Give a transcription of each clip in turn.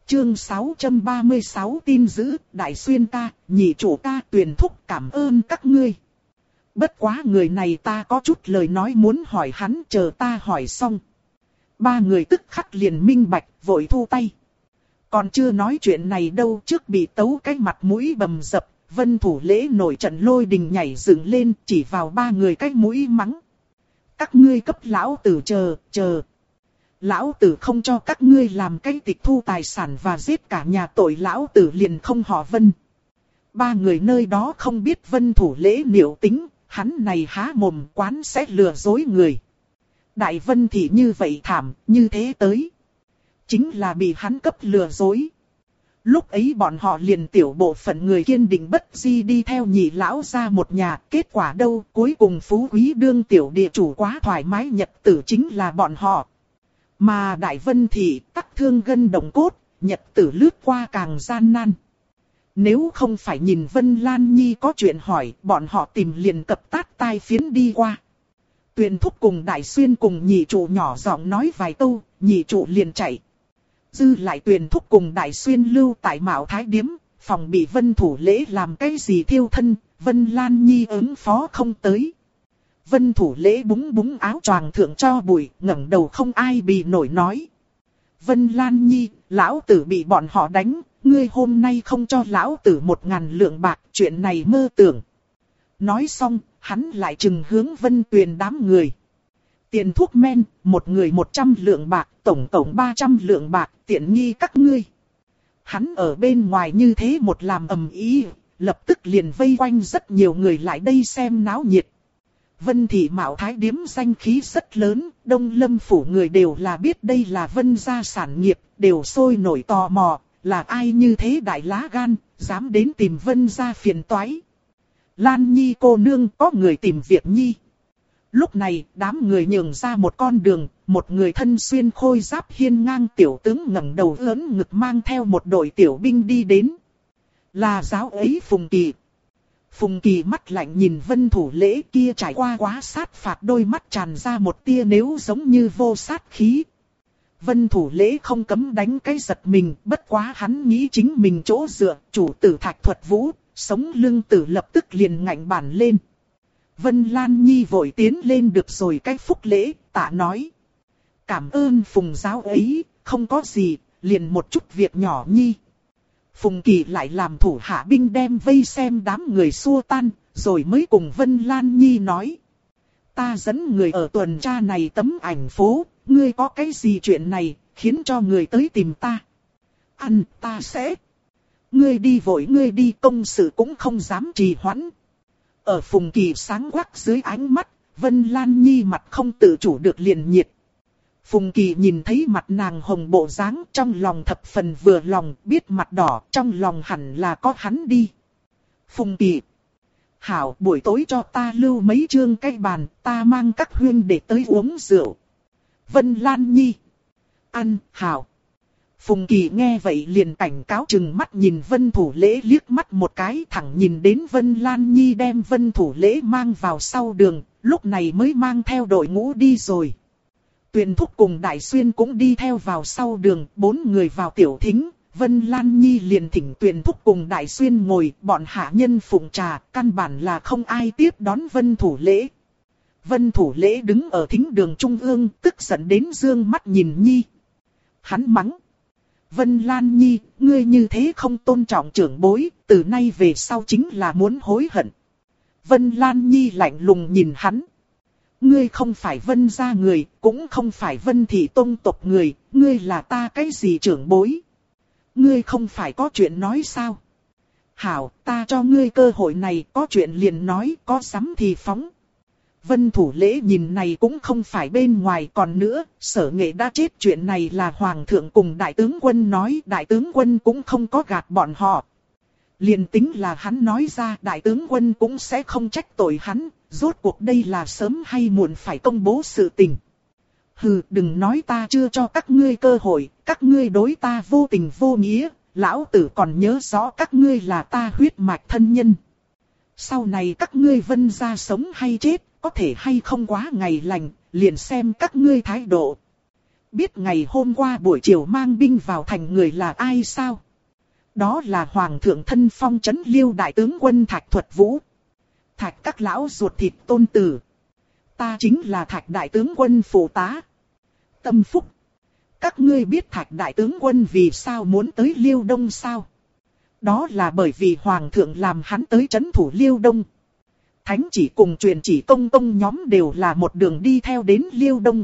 Chương 636 tin dữ, Đại Xuyên ca, nhị chủ ca, Tuyền thúc cảm ơn các ngươi. Bất quá người này ta có chút lời nói muốn hỏi hắn, chờ ta hỏi xong. Ba người tức khắc liền minh bạch, vội thu tay. Còn chưa nói chuyện này đâu, trước bị tấu cái mặt mũi bầm dập, Vân Thủ Lễ nổi trận lôi đình nhảy dựng lên, chỉ vào ba người cái mũi mắng. Các ngươi cấp lão tử chờ. Lão tử không cho các ngươi làm cái tịch thu tài sản và giết cả nhà tội, lão tử liền không họ Vân. Ba người nơi đó không biết Vân Thủ Lễ liệu tính, hắn này há mồm quán sẽ lừa dối người. Đại Vân thì như vậy thảm, như thế tới. Chính là bị hắn cấp lừa dối. Lúc ấy bọn họ liền tiểu bộ phận người kiên định bất di đi theo nhị lão ra một nhà. Kết quả đâu, cuối cùng phú quý đương tiểu địa chủ quá thoải mái, nhật tử chính là bọn họ. Mà Đại Vân thì tắc thương gân động cốt, nhật tử lướt qua càng gian nan. Nếu không phải nhìn Vân Lan Nhi có chuyện hỏi, bọn họ tìm liền cập tát tai phiến đi qua. Tuyền thúc cùng Đại Xuyên cùng nhị trụ nhỏ giọng nói vài câu, nhị trụ liền chạy. Dư lại Tuyền thúc cùng Đại Xuyên lưu tại Mạo Thái Điếm, phòng bị Vân Thủ Lễ làm cái gì thiêu thân, Vân Lan Nhi ứng phó không tới. Vân Thủ Lễ búng búng áo choàng thượng cho bụi, ngẩng đầu không ai bì nổi nói. Vân Lan Nhi, lão tử bị bọn họ đánh, ngươi hôm nay không cho lão tử 1000 lượng bạc, chuyện này mơ tưởng. Nói xong, hắn lại trừng hướng Vân Tuyền đám người. Tiền thuốc men, một người 100 lượng bạc, tổng 300 lượng bạc, tiện nghi các ngươi. Hắn ở bên ngoài như thế một làm ầm ĩ, lập tức liền vây quanh rất nhiều người lại đây xem náo nhiệt. Vân thị Mạo Thái Điếm danh khí rất lớn, Đông Lâm phủ người đều là biết đây là Vân gia sản nghiệp, đều sôi nổi tò mò, là ai như thế đại lá gan, dám đến tìm Vân gia phiền toái. Lan Nhi cô nương, có người tìm việc Nhi. Lúc này, đám người nhường ra một con đường, một người thân xuyên khôi giáp hiên ngang tiểu tướng ngẩng đầu lớn ngực mang theo một đội tiểu binh đi đến. Là giáo ấy Phùng Kỳ. Phùng Kỳ mắt lạnh nhìn Vân Thủ Lễ kia trải qua quá sát phạt, đôi mắt tràn ra một tia nếu giống như vô sát khí. Vân Thủ Lễ không cấm đánh cái giật mình, bất quá hắn nghĩ chính mình chỗ dựa, chủ tử Thạch Thuật Vũ, sống lưng tử lập tức liền ngạnh bản lên. Vân Lan Nhi vội tiến lên được rồi cái phúc lễ, tạ nói. Cảm ơn Phùng giáo ấy, không có gì, liền một chút việc nhỏ Nhi. Phùng Kỳ lại làm thủ hạ binh đem vây xem đám người xua tan, rồi mới cùng Vân Lan Nhi nói. Ta dẫn người ở tuần tra này tấm ảnh phố, ngươi có cái gì chuyện này, khiến cho người tới tìm ta. Ăn, ta sẽ. Ngươi đi vội ngươi đi, công sự cũng không dám trì hoãn. Ở Phùng Kỳ sáng quắc dưới ánh mắt, Vân Lan Nhi mặt không tự chủ được liền nhiệt. Phùng Kỳ nhìn thấy mặt nàng hồng bộ dáng, trong lòng thập phần vừa lòng, biết mặt đỏ, trong lòng hẳn là có hắn đi. Phùng Kỳ. Hảo, buổi tối cho ta lưu mấy chương cái bàn, ta mang các huynh để tới uống rượu. Vân Lan Nhi. Ăn, hảo. Phùng Kỳ nghe vậy liền cảnh cáo chừng mắt nhìn Vân Thủ Lễ liếc mắt một cái, thẳng nhìn đến Vân Lan Nhi đem Vân Thủ Lễ mang vào sau đường, lúc này mới mang theo đội ngũ đi rồi. Tuyền thúc cùng Đại Xuyên cũng đi theo vào sau đường, 4 người vào tiểu thính, Vân Lan Nhi liền thỉnh Tuyền thúc cùng Đại Xuyên ngồi, bọn hạ nhân phụng trà, căn bản là không ai tiếp đón Vân Thủ Lễ. Vân Thủ Lễ đứng ở thính đường trung ương, tức giận đến dương mắt nhìn Nhi. Hắn mắng. Vân Lan Nhi, ngươi như thế không tôn trọng trưởng bối, từ nay về sau chính là muốn hối hận. Vân Lan Nhi lạnh lùng nhìn hắn. Ngươi không phải Vân gia người, cũng không phải Vân thị tông tộc người, ngươi là ta cái gì trưởng bối. Ngươi không phải có chuyện nói sao? Hảo, ta cho ngươi cơ hội này, có chuyện liền nói, có sắm thì phóng. Vân Thủ Lễ nhìn này cũng không phải bên ngoài, còn nữa, Sở Nghệ đã chết, chuyện này là Hoàng thượng cùng Đại tướng quân nói, Đại tướng quân cũng không có gạt bọn họ. Liền tính là hắn nói ra, Đại tướng quân cũng sẽ không trách tội hắn, rốt cuộc đây là sớm hay muộn phải công bố sự tình. Hừ, đừng nói ta chưa cho các ngươi cơ hội, các ngươi đối ta vô tình vô nghĩa, lão tử còn nhớ rõ các ngươi là ta huyết mạch thân nhân. Sau này các ngươi Vân gia sống hay chết, có thể hay không quá ngày lành, liền xem các ngươi thái độ. biết ngày hôm qua buổi chiều mang binh vào thành người là ai sao? Đó là Hoàng thượng thân phong trấn Liêu đại tướng quân Thạch Thuật Vũ. Thạch các lão ruột thịt tôn tử. Ta chính là Thạch đại tướng quân phụ tá. Tâm Phúc. Các ngươi biết Thạch đại tướng quân vì sao muốn tới Liêu Đông sao? Đó là bởi vì Hoàng thượng làm hắn tới trấn thủ Liêu Đông. Thánh chỉ cùng truyền chỉ công công nhóm đều là một đường đi theo đến Liêu Đông.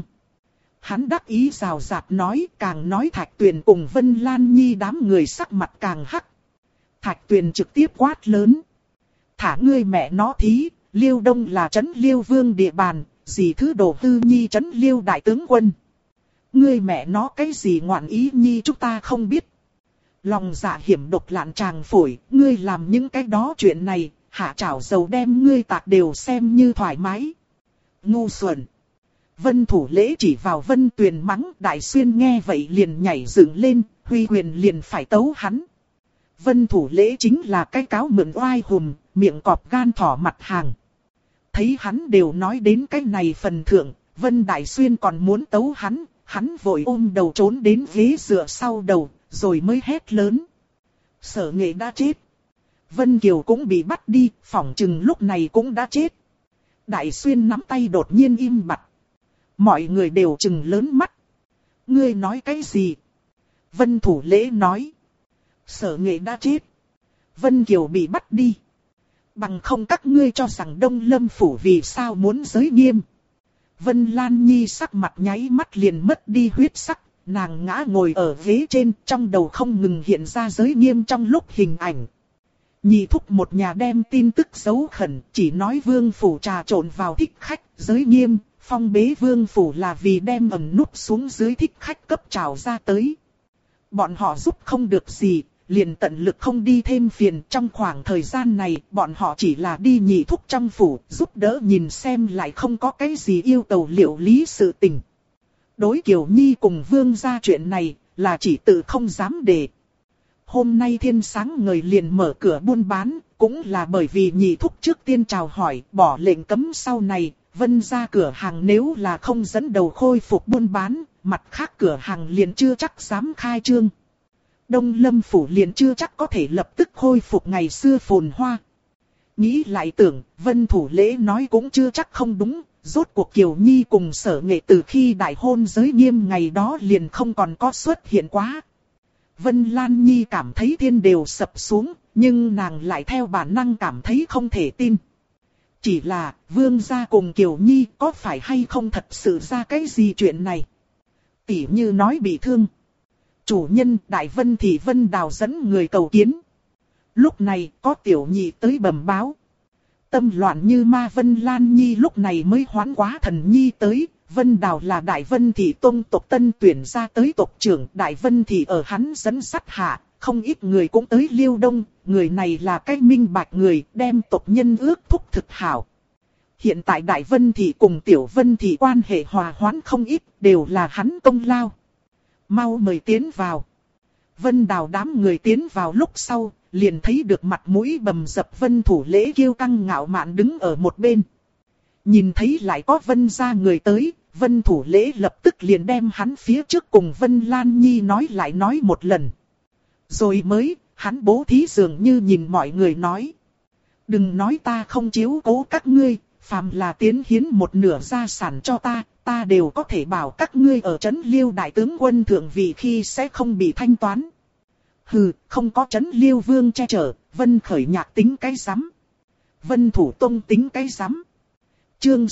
Hắn đắc ý rào rạt nói, càng nói Thạch Tuyền cùng Vân Lan Nhi đám người sắc mặt càng hắc. Thạch Tuyền trực tiếp quát lớn. Thả ngươi mẹ nó thí, Liêu Đông là trấn Liêu Vương địa bàn, gì thứ đồ hư nhi trấn Liêu đại tướng quân. Ngươi mẹ nó cái gì ngoạn ý nhi chúng ta không biết. Lòng dạ hiểm độc lạn tràng phổi, ngươi làm những cái đó chuyện này, hạ chảo dầu đem ngươi tạc đều xem như thoải mái. Ngu xuẩn. Vân Thủ Lễ chỉ vào Vân Tuyền mắng, Đại Xuyên nghe vậy liền nhảy dựng lên, huy quyền liền phải tấu hắn. Vân Thủ Lễ chính là cái cáo mượn oai hùm, miệng cọp gan thỏ mặt hàng. Thấy hắn đều nói đến cái này phần thượng, Vân Đại Xuyên còn muốn tấu hắn, hắn vội ôm đầu trốn đến ghế dựa sau đầu, rồi mới hét lớn. Sở Nghệ đã chết. Vân Kiều cũng bị bắt đi, phỏng chừng lúc này cũng đã chết. Đại Xuyên nắm tay đột nhiên im bặt. Mọi người đều chừng lớn mắt. Ngươi nói cái gì? Vân Thủ Lễ nói. Sở Nghệ đã chết. Vân Kiều bị bắt đi. Bằng không các ngươi cho rằng Đông Lâm Phủ vì sao muốn giới nghiêm. Vân Lan Nhi sắc mặt nháy mắt liền mất đi huyết sắc. Nàng ngã ngồi ở ghế trên, trong đầu không ngừng hiện ra giới nghiêm trong lúc hình ảnh. Nhị thúc một nhà đem tin tức giấu khẩn, chỉ nói Vương Phủ trà trộn vào thích khách, giới nghiêm, phong bế Vương Phủ là vì đem ẩn núp xuống dưới thích khách cấp trào ra tới. Bọn họ giúp không được gì, liền tận lực không đi thêm phiền. Trong khoảng thời gian này, bọn họ chỉ là đi nhị thúc trong phủ, giúp đỡ nhìn xem lại không có cái gì yêu cầu liệu lý sự tình. Đối Kiều Nhi cùng Vương gia chuyện này, là chỉ tự không dám để. Hôm nay thiên sáng ngời liền mở cửa buôn bán, cũng là bởi vì nhị thúc trước tiên chào hỏi, bỏ lệnh cấm sau này, Vân gia cửa hàng nếu là không dẫn đầu khôi phục buôn bán, mặt khác cửa hàng liền chưa chắc dám khai trương. Đông Lâm Phủ liền chưa chắc có thể lập tức khôi phục ngày xưa phồn hoa. Nghĩ lại tưởng, Vân Thủ Lễ nói cũng chưa chắc không đúng, rốt cuộc Kiều Nhi cùng Sở Nghệ từ khi đại hôn giới nghiêm ngày đó liền không còn có xuất hiện quá. Vân Lan Nhi cảm thấy thiên đều sập xuống, nhưng nàng lại theo bản năng cảm thấy không thể tin. Chỉ là, Vương gia cùng Kiều Nhi có phải hay không thật sự ra cái gì chuyện này? Tỉ như nói bị thương. Chủ nhân Đại Vân thì Vân Đào dẫn người cầu kiến. Lúc này có tiểu nhị tới bẩm báo. Tâm loạn như ma Vân Lan Nhi lúc này mới hoán quá thần nhi tới. Vân Đào là Đại Vân Thị Tông tộc tân tuyển ra tới tộc trưởng. Đại Vân Thị ở hắn dẫn sắt hạ, không ít người cũng tới Liêu Đông. Người này là cái minh bạch người, đem tộc nhân ước thúc thực hảo. Hiện tại Đại Vân Thị cùng Tiểu Vân Thị quan hệ hòa hoãn không ít, đều là hắn công lao. Mau mời tiến vào. Vân Đào đám người tiến vào lúc sau, liền thấy được mặt mũi bầm dập Vân Thủ Lễ kiêu căng ngạo mạn đứng ở một bên. Nhìn thấy lại có Vân gia người tới, Vân Thủ Lễ lập tức liền đem hắn phía trước cùng Vân Lan Nhi nói lại nói một lần. Rồi mới, hắn bố thí dường như nhìn mọi người nói. Đừng nói ta không chiếu cố các ngươi, phàm là tiến hiến một nửa gia sản cho ta, ta đều có thể bảo các ngươi ở trấn Liêu đại tướng quân thượng vị khi sẽ không bị thanh toán. Hừ, không có trấn Liêu vương che chở, Vân Khởi Nhạc tính cái rắm. Vân Thủ Tông tính cái rắm. Chương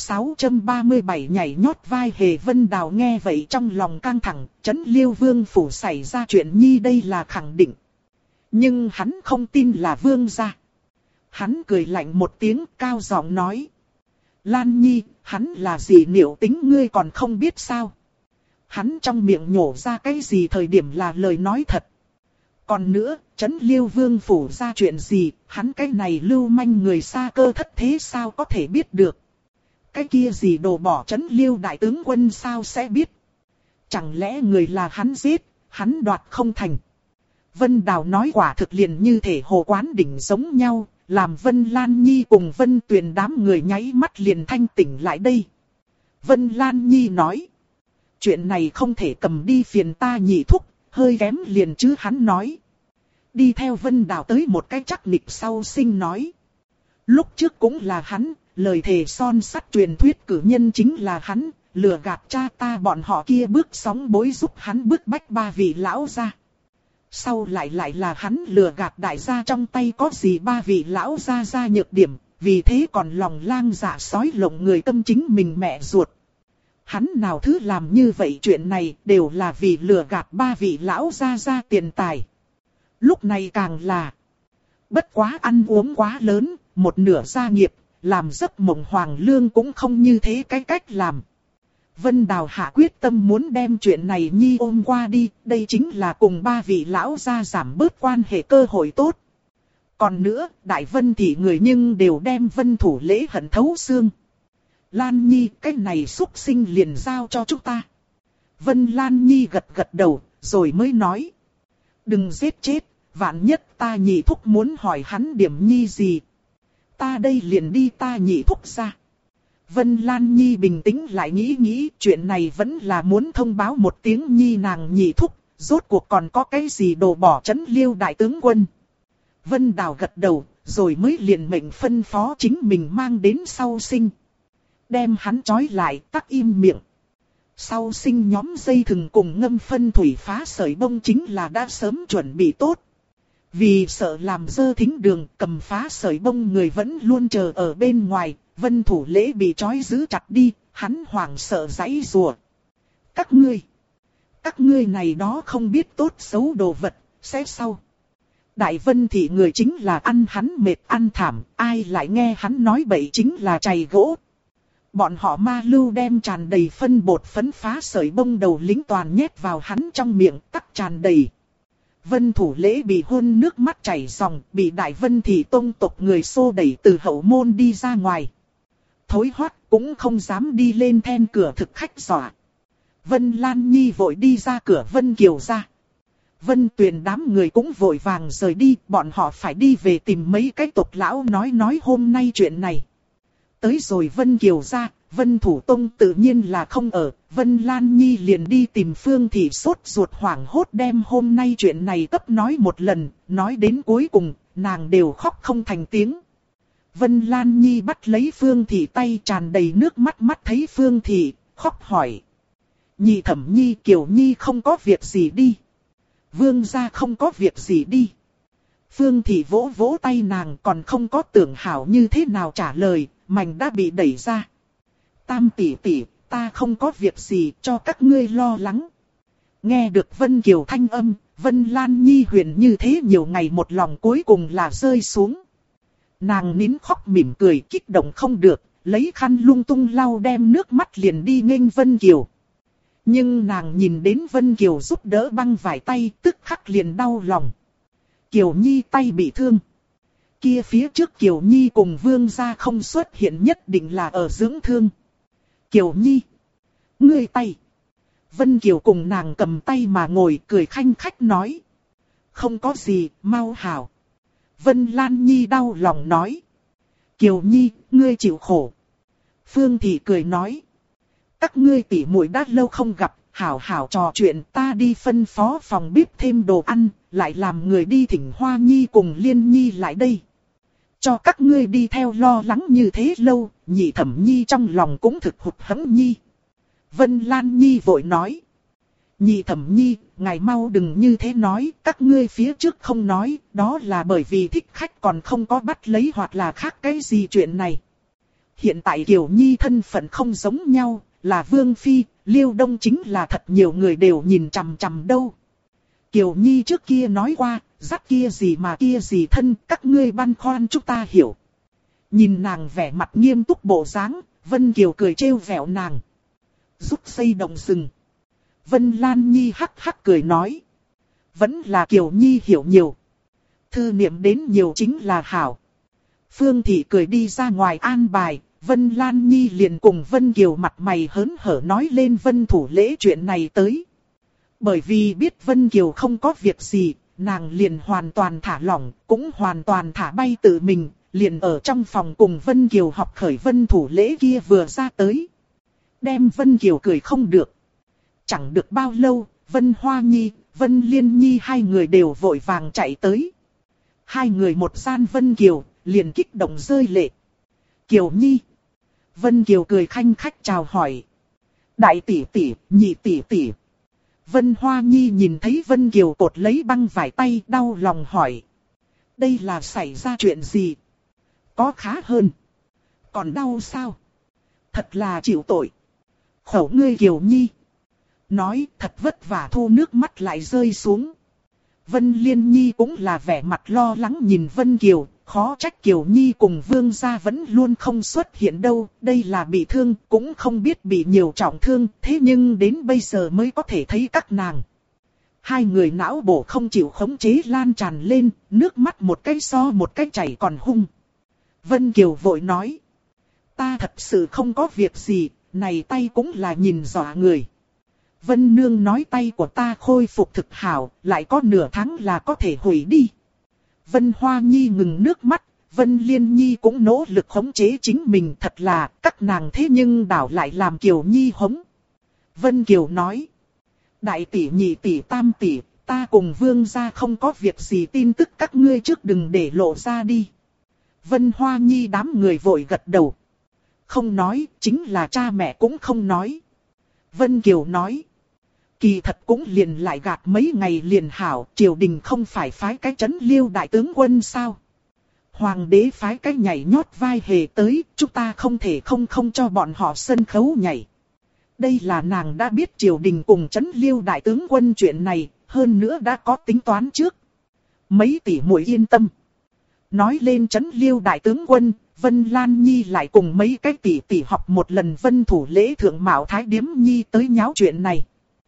637 nhảy nhót vai hề. Vân Đào nghe vậy trong lòng căng thẳng, trấn Liêu vương phủ xảy ra chuyện nhi đây là khẳng định. Nhưng hắn không tin là vương gia. Hắn cười lạnh một tiếng cao giọng nói. Lan Nhi, hắn là gì niệu tính ngươi còn không biết sao? Hắn trong miệng nhổ ra cái gì thời điểm là lời nói thật. Còn nữa, trấn Liêu vương phủ ra chuyện gì, hắn cái này lưu manh người xa cơ thất thế sao có thể biết được? Cái kia gì đồ bỏ trấn Liêu đại tướng quân sao sẽ biết? Chẳng lẽ người là hắn giết, hắn đoạt không thành? Vân Đào nói quả thực liền như thể hồ quán đỉnh giống nhau, làm Vân Lan Nhi cùng Vân Tuyền đám người nháy mắt liền thanh tỉnh lại đây. Vân Lan Nhi nói. chuyện này không thể cầm đi phiền ta nhị thúc, hơi kém liền chứ hắn nói. Đi theo Vân Đào tới một cái chắc nịch sau sinh nói. Lúc trước cũng là hắn, lời thề son sắt truyền thuyết cử nhân chính là hắn, lừa gạt cha ta bọn họ kia bước sóng bối giúp hắn bức bách ba vị lão gia. Sau lại là hắn lừa gạt đại gia trong tay có gì ba vị lão gia ra nhược điểm, vì thế còn lòng lang dạ sói lộng người tâm chính mình mẹ ruột. Hắn nào thứ làm như vậy chuyện này đều là vì lừa gạt ba vị lão gia ra tiền tài. Lúc này càng là bất quá ăn uống quá lớn, một nửa gia nghiệp, làm giấc mộng hoàng lương cũng không như thế cái cách làm. Vân Đào hạ quyết tâm muốn đem chuyện này nhi ôm qua đi, đây chính là cùng ba vị lão gia giảm bớt quan hệ cơ hội tốt. Còn nữa, Đại Vân thị người nhưng đều đem Vân Thủ Lễ hận thấu xương. Lan Nhi, cái này xúc sinh liền giao cho chúng ta. Vân Lan Nhi gật đầu, rồi mới nói. Đừng giết chết, vạn nhất ta nhị thúc muốn hỏi hắn điểm nhi gì. Ta đây liền đi ta nhị thúc ra. Vân Lan Nhi bình tĩnh lại nghĩ chuyện này vẫn là muốn thông báo một tiếng nhi nàng nhị thúc, rốt cuộc còn có cái gì đồ bỏ trấn Liêu đại tướng quân. Vân Đào gật đầu, rồi mới liền mệnh phân phó chính mình mang đến sau sinh. Đem hắn trói lại, tắc im miệng. Sau sinh nhóm dây thừng cùng ngâm phân thủy phá sợi bông chính là đã sớm chuẩn bị tốt. Vì sợ làm dơ thính đường, cầm phá sợi bông người vẫn luôn chờ ở bên ngoài. Vân Thủ Lễ bị trói giữ chặt đi, hắn hoảng sợ giãy giụa. Các ngươi này đó không biết tốt xấu đồ vật, sẽ sau. Đại Vân thị người chính là ăn hắn mệt ăn thảm, ai lại nghe hắn nói bậy chính là chày gỗ. Bọn họ ma lưu đem tràn đầy phân bột phấn phá sợi bông đầu lính toàn nhét vào hắn trong miệng, tắc tràn đầy. Vân Thủ Lễ bị hôn nước mắt chảy ròng, bị Đại Vân thị tông tộc người xô đẩy từ hậu môn đi ra ngoài. Thối hoắt cũng không dám đi lên then cửa thực khách dọa. Vân Lan Nhi vội đi ra cửa Vân Kiều ra. Vân Tuyền đám người cũng vội vàng rời đi, bọn họ phải đi về tìm mấy cái tộc lão nói hôm nay chuyện này. Tới rồi Vân Kiều ra, Vân Thủ Tông tự nhiên là không ở, Vân Lan Nhi liền đi tìm Phương Thị sốt ruột hoảng hốt đem hôm nay chuyện này cấp nói một lần, nói đến cuối cùng, nàng đều khóc không thành tiếng. Vân Lan Nhi bắt lấy Phương Thị tay tràn đầy nước mắt thấy Phương Thị, khóc hỏi. Nhị Thẩm Nhi Kiều Nhi không có việc gì đi. Vương gia không có việc gì đi. Phương Thị vỗ vỗ tay nàng còn không có tưởng hảo như thế nào trả lời, mảnh đã bị đẩy ra. Tam tỷ tỷ, ta không có việc gì cho các ngươi lo lắng. Nghe được Vân Kiều thanh âm, Vân Lan Nhi huyền như thế nhiều ngày một lòng cuối cùng là rơi xuống. Nàng nín khóc mỉm cười kích động không được, lấy khăn lung tung lau đem nước mắt liền đi nghênh Vân Kiều. Nhưng nàng nhìn đến Vân Kiều giúp đỡ băng vải tay tức khắc liền đau lòng. Kiều Nhi tay bị thương. Kia phía trước Kiều Nhi cùng Vương gia không xuất hiện nhất định là ở dưỡng thương. Kiều Nhi, ngươi tay. Vân Kiều cùng nàng cầm tay mà ngồi cười khanh khách nói. Không có gì, mau hảo. Vân Lan Nhi đau lòng nói. Kiều Nhi, ngươi chịu khổ. Phương Thị cười nói. Các ngươi tỉ muội đã lâu không gặp, hảo hảo trò chuyện ta đi phân phó phòng bếp thêm đồ ăn, lại làm người đi thỉnh Hoa Nhi cùng Liên Nhi lại đây. Cho các ngươi đi theo lo lắng như thế lâu, Nhị Thẩm Nhi trong lòng cũng thực hụt hẫng Nhi. Vân Lan Nhi vội nói. Nhị Thẩm Nhi, ngài mau đừng như thế nói, các ngươi phía trước không nói, đó là bởi vì thích khách còn không có bắt lấy hoặc là khác cái gì chuyện này. Hiện tại Kiều Nhi thân phận không giống nhau, là Vương Phi, Liêu Đông chính là thật nhiều người đều nhìn chằm chằm đâu. Kiều Nhi trước kia nói qua, dắt kia gì mà kia gì thân, các ngươi băn khoăn chúng ta hiểu. Nhìn nàng vẻ mặt nghiêm túc bộ dáng, Vân Kiều cười trêu vẹo nàng. Rút dây động rừng. Vân Lan Nhi hắc hắc cười nói. Vẫn là Kiều Nhi hiểu nhiều. Thư niệm đến nhiều chính là hảo. Phương Thị cười đi ra ngoài an bài, Vân Lan Nhi liền cùng Vân Kiều mặt mày hớn hở nói lên Vân Thủ Lễ chuyện này tới. Bởi vì biết Vân Kiều không có việc gì, nàng liền hoàn toàn thả lỏng, cũng hoàn toàn thả bay tự mình, liền ở trong phòng cùng Vân Kiều học khởi Vân Thủ Lễ kia vừa ra tới. Đem Vân Kiều cười không được. chẳng được bao lâu, Vân Hoa Nhi, Vân Liên Nhi hai người đều vội vàng chạy tới. Hai người một gian Vân Kiều, liền kích động rơi lệ. Kiều Nhi. Vân Kiều cười khanh khách chào hỏi. Đại tỷ tỷ, nhị tỷ tỷ. Vân Hoa Nhi nhìn thấy Vân Kiều cột lấy băng vải tay đau lòng hỏi. Đây là xảy ra chuyện gì? Có khá hơn. Còn đau sao? Thật là chịu tội. Khẩu ngươi Kiều Nhi. Nói thật vất vả thu nước mắt lại rơi xuống. Vân Liên Nhi cũng là vẻ mặt lo lắng nhìn Vân Kiều. Khó trách Kiều Nhi cùng Vương gia vẫn luôn không xuất hiện đâu. Đây là bị thương, cũng không biết bị nhiều trọng thương. Thế nhưng đến bây giờ mới có thể thấy các nàng. Hai người não bộ không chịu khống chế lan tràn lên. Nước mắt một cái so một cái chảy còn hung. Vân Kiều vội nói. Ta thật sự không có việc gì. Này tay cũng là nhìn dọa người. Vân Nương nói tay của ta khôi phục thực hảo. Lại có nửa tháng là có thể hủy đi. Vân Hoa Nhi ngừng nước mắt, Vân Liên Nhi cũng nỗ lực khống chế chính mình, thật là các nàng thế nhưng đảo lại làm Kiều Nhi hống. Vân Kiều nói, đại tỷ nhị tỷ tam tỷ, ta cùng Vương gia không có việc gì, tin tức các ngươi trước đừng để lộ ra đi. Vân Hoa Nhi đám người vội gật đầu. Không nói, chính là cha mẹ cũng không nói. Vân Kiều nói. Kỳ thật cũng liền lại gạt mấy ngày liền hảo, triều đình không phải phái cái trấn Liêu đại tướng quân sao? Hoàng đế phái cái nhảy nhót vai hề tới, chúng ta không thể không cho bọn họ sân khấu nhảy. Đây là nàng đã biết triều đình cùng trấn Liêu đại tướng quân chuyện này, hơn nữa đã có tính toán trước. Mấy tỷ muội yên tâm. Nói lên trấn Liêu đại tướng quân, Vân Lan Nhi lại cùng mấy cái tỷ học một lần Vân Thủ Lễ thượng Mạo Thái Điếm Nhi tới nháo chuyện này.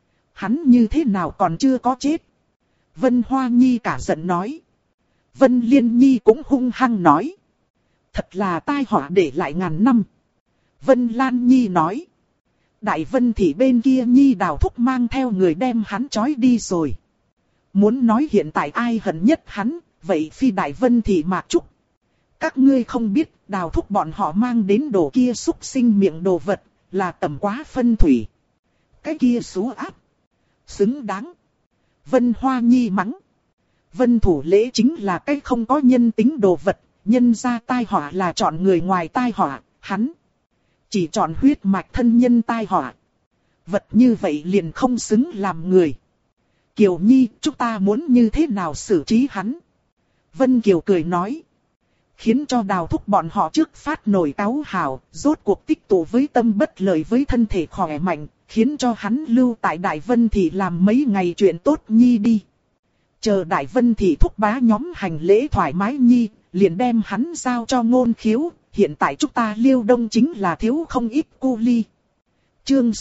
Hắn như thế nào còn chưa có chết? Vân Hoa Nhi cả giận nói. Vân Liên Nhi cũng hung hăng nói. Thật là tai họa để lại ngàn năm. Vân Lan Nhi nói. Đại Vân Thị bên kia Nhi Đào Thúc mang theo người đem hắn trói đi rồi. Muốn nói hiện tại ai hận nhất hắn, vậy phi Đại Vân Thị Mạc Trúc. Các ngươi không biết, Đào Thúc bọn họ mang đến đồ kia xúc sinh miệng đồ vật, là tầm quá phân thủy. Cái kia xú áp. Xứng đáng. Vân Hoa Nhi mắng. Vân Thủ Lễ chính là cái không có nhân tính đồ vật, nhân ra tai họa là chọn người ngoài tai họa, hắn chỉ chọn huyết mạch thân nhân tai họa. Vật như vậy liền không xứng làm người. Kiều Nhi, chúng ta muốn như thế nào xử trí hắn? Vân Kiều cười nói. Khiến cho Đào Thúc bọn họ trước phát nổi cáo hào, rốt cuộc tích tụ với tâm bất lợi với thân thể khỏe mạnh, khiến cho hắn lưu tại Đại Vân Thị làm mấy ngày chuyện tốt Nhi đi. Chờ Đại Vân Thị thúc bá nhóm hành lễ thoải mái Nhi, liền đem hắn giao cho Ngôn Khiếu, hiện tại chúng ta Liêu Đông chính là thiếu không ít cu ly. Chương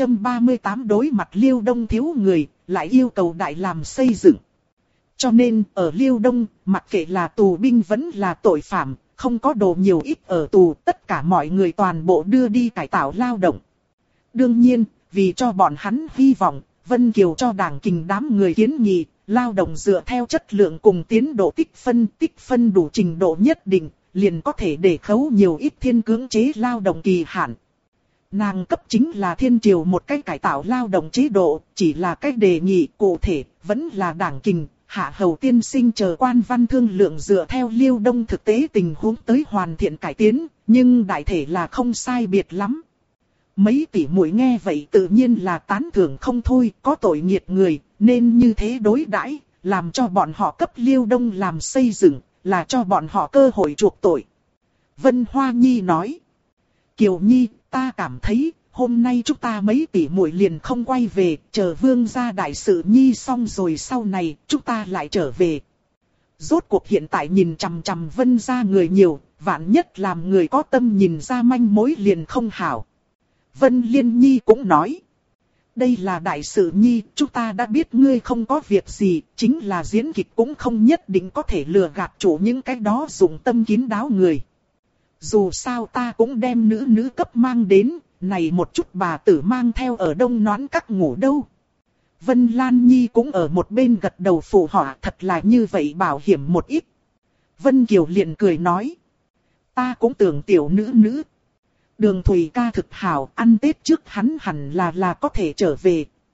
638 đối mặt Liêu Đông thiếu người, lại yêu cầu đại làm xây dựng. Cho nên, ở Liêu Đông, mặc kệ là tù binh vẫn là tội phạm, không có đồ nhiều ít ở tù, tất cả mọi người toàn bộ đưa đi cải tạo lao động. Đương nhiên, vì cho bọn hắn hy vọng, Vân Kiều cho Đảng Kình đám người kiến nghị, lao động dựa theo chất lượng cùng tiến độ tích phân đủ trình độ nhất định, liền có thể để khấu nhiều ít thiên cưỡng chế lao động kỳ hạn. Nàng cấp chính là thiên triều một cái cải tạo lao động chế độ, chỉ là cái đề nghị cụ thể, vẫn là Đảng Kình, Hạ Hầu tiên sinh chờ quan văn thương lượng dựa theo Liêu Đông thực tế tình huống tới hoàn thiện cải tiến, nhưng đại thể là không sai biệt lắm. Mấy tỷ muội nghe vậy tự nhiên là tán thưởng không thôi, có tội nghiệt người, nên như thế đối đãi, làm cho bọn họ cấp Liêu Đông làm xây dựng, là cho bọn họ cơ hội chuộc tội. Vân Hoa Nhi nói, Kiều Nhi, ta cảm thấy, hôm nay chúng ta mấy tỷ muội liền không quay về, chờ Vương gia đại sự Nhi xong rồi sau này, chúng ta lại trở về. Rốt cuộc hiện tại nhìn chằm chằm Vân gia người nhiều, vạn nhất làm người có tâm nhìn ra manh mối liền không hảo. Vân Liên Nhi cũng nói. Đây là đại sự Nhi, chúng ta đã biết ngươi không có việc gì, chính là diễn kịch cũng không nhất định có thể lừa gạt chủ những cái đó dụng tâm kín đáo người. Dù sao ta cũng đem nữ cấp mang đến, này một chút bà tử mang theo ở đông nón các ngủ đâu. Vân Lan Nhi cũng ở một bên gật đầu phụ họa, thật là như vậy bảo hiểm một ít. Vân Kiều liền cười nói. Ta cũng tưởng tiểu nữ. Đường Thùy ca thực hảo, ăn Tết trước hắn hẳn là có thể trở về.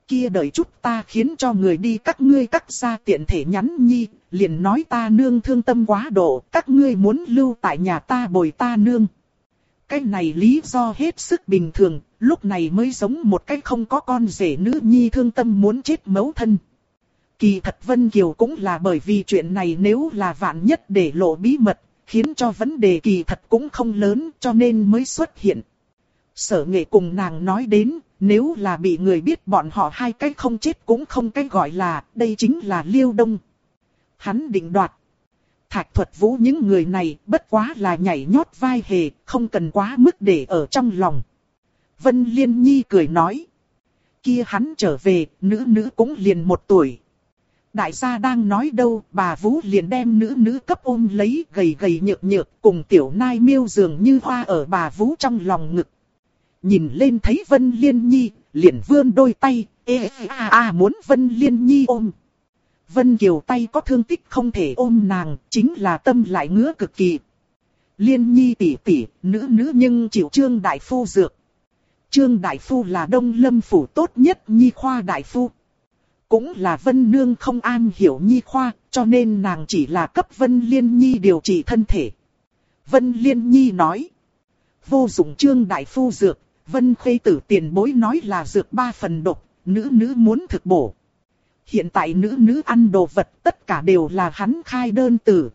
Kia đợi chút ta khiến cho người đi các ngươi cắt ra tiện thể nhắn nhi, liền nói ta nương thương tâm quá độ, các ngươi muốn lưu tại nhà ta bồi ta nương. Cái này lý do hết sức bình thường, lúc này mới giống một cái không có con rể nữ nhi thương tâm muốn chết mẫu thân. Kỳ thật Vân Kiều cũng là bởi vì chuyện này, nếu là vạn nhất để lộ bí mật, khiến cho vấn đề kỳ thật cũng không lớn, cho nên mới xuất hiện. Sở Nghệ cùng nàng nói đến, nếu là bị người biết bọn họ hai cái không chết cũng không cái gọi là, đây chính là Liêu Đông. Hắn định đoạt. Thạch Thuật Vũ những người này bất quá là nhảy nhót vai hề, không cần quá mức để ở trong lòng. Vân Liên Nhi cười nói. Kia hắn trở về, nữ cũng liền 1 tuổi. Đại gia đang nói đâu, bà Vũ liền đem nữ cấp ôm lấy, gầy gầy nhược nhược, cùng tiểu nai miêu dường như hoa ở bà Vũ trong lòng ngực. Nhìn lên thấy Vân Liên Nhi, liền vươn đôi tay, muốn Vân Liên Nhi ôm. Vân Kiều tay có thương tích không thể ôm nàng, chính là tâm lại ngứa cực kỳ. Liên Nhi tỷ tỷ, nữ nhưng chịu Trương đại phu dược. Trương đại phu là Đông Lâm phủ tốt nhất nhi khoa đại phu. Cũng là Vân Nương không am hiểu nhi khoa, cho nên nàng chỉ là cấp Vân Liên Nhi điều trị thân thể. Vân Liên Nhi nói. Vô dụng Trương đại phu dược, Vân Khê Tử tiền bối nói là dược 3 phần độc, nữ muốn thực bổ. Hiện tại nữ ăn đồ vật tất cả đều là hắn khai đơn tử.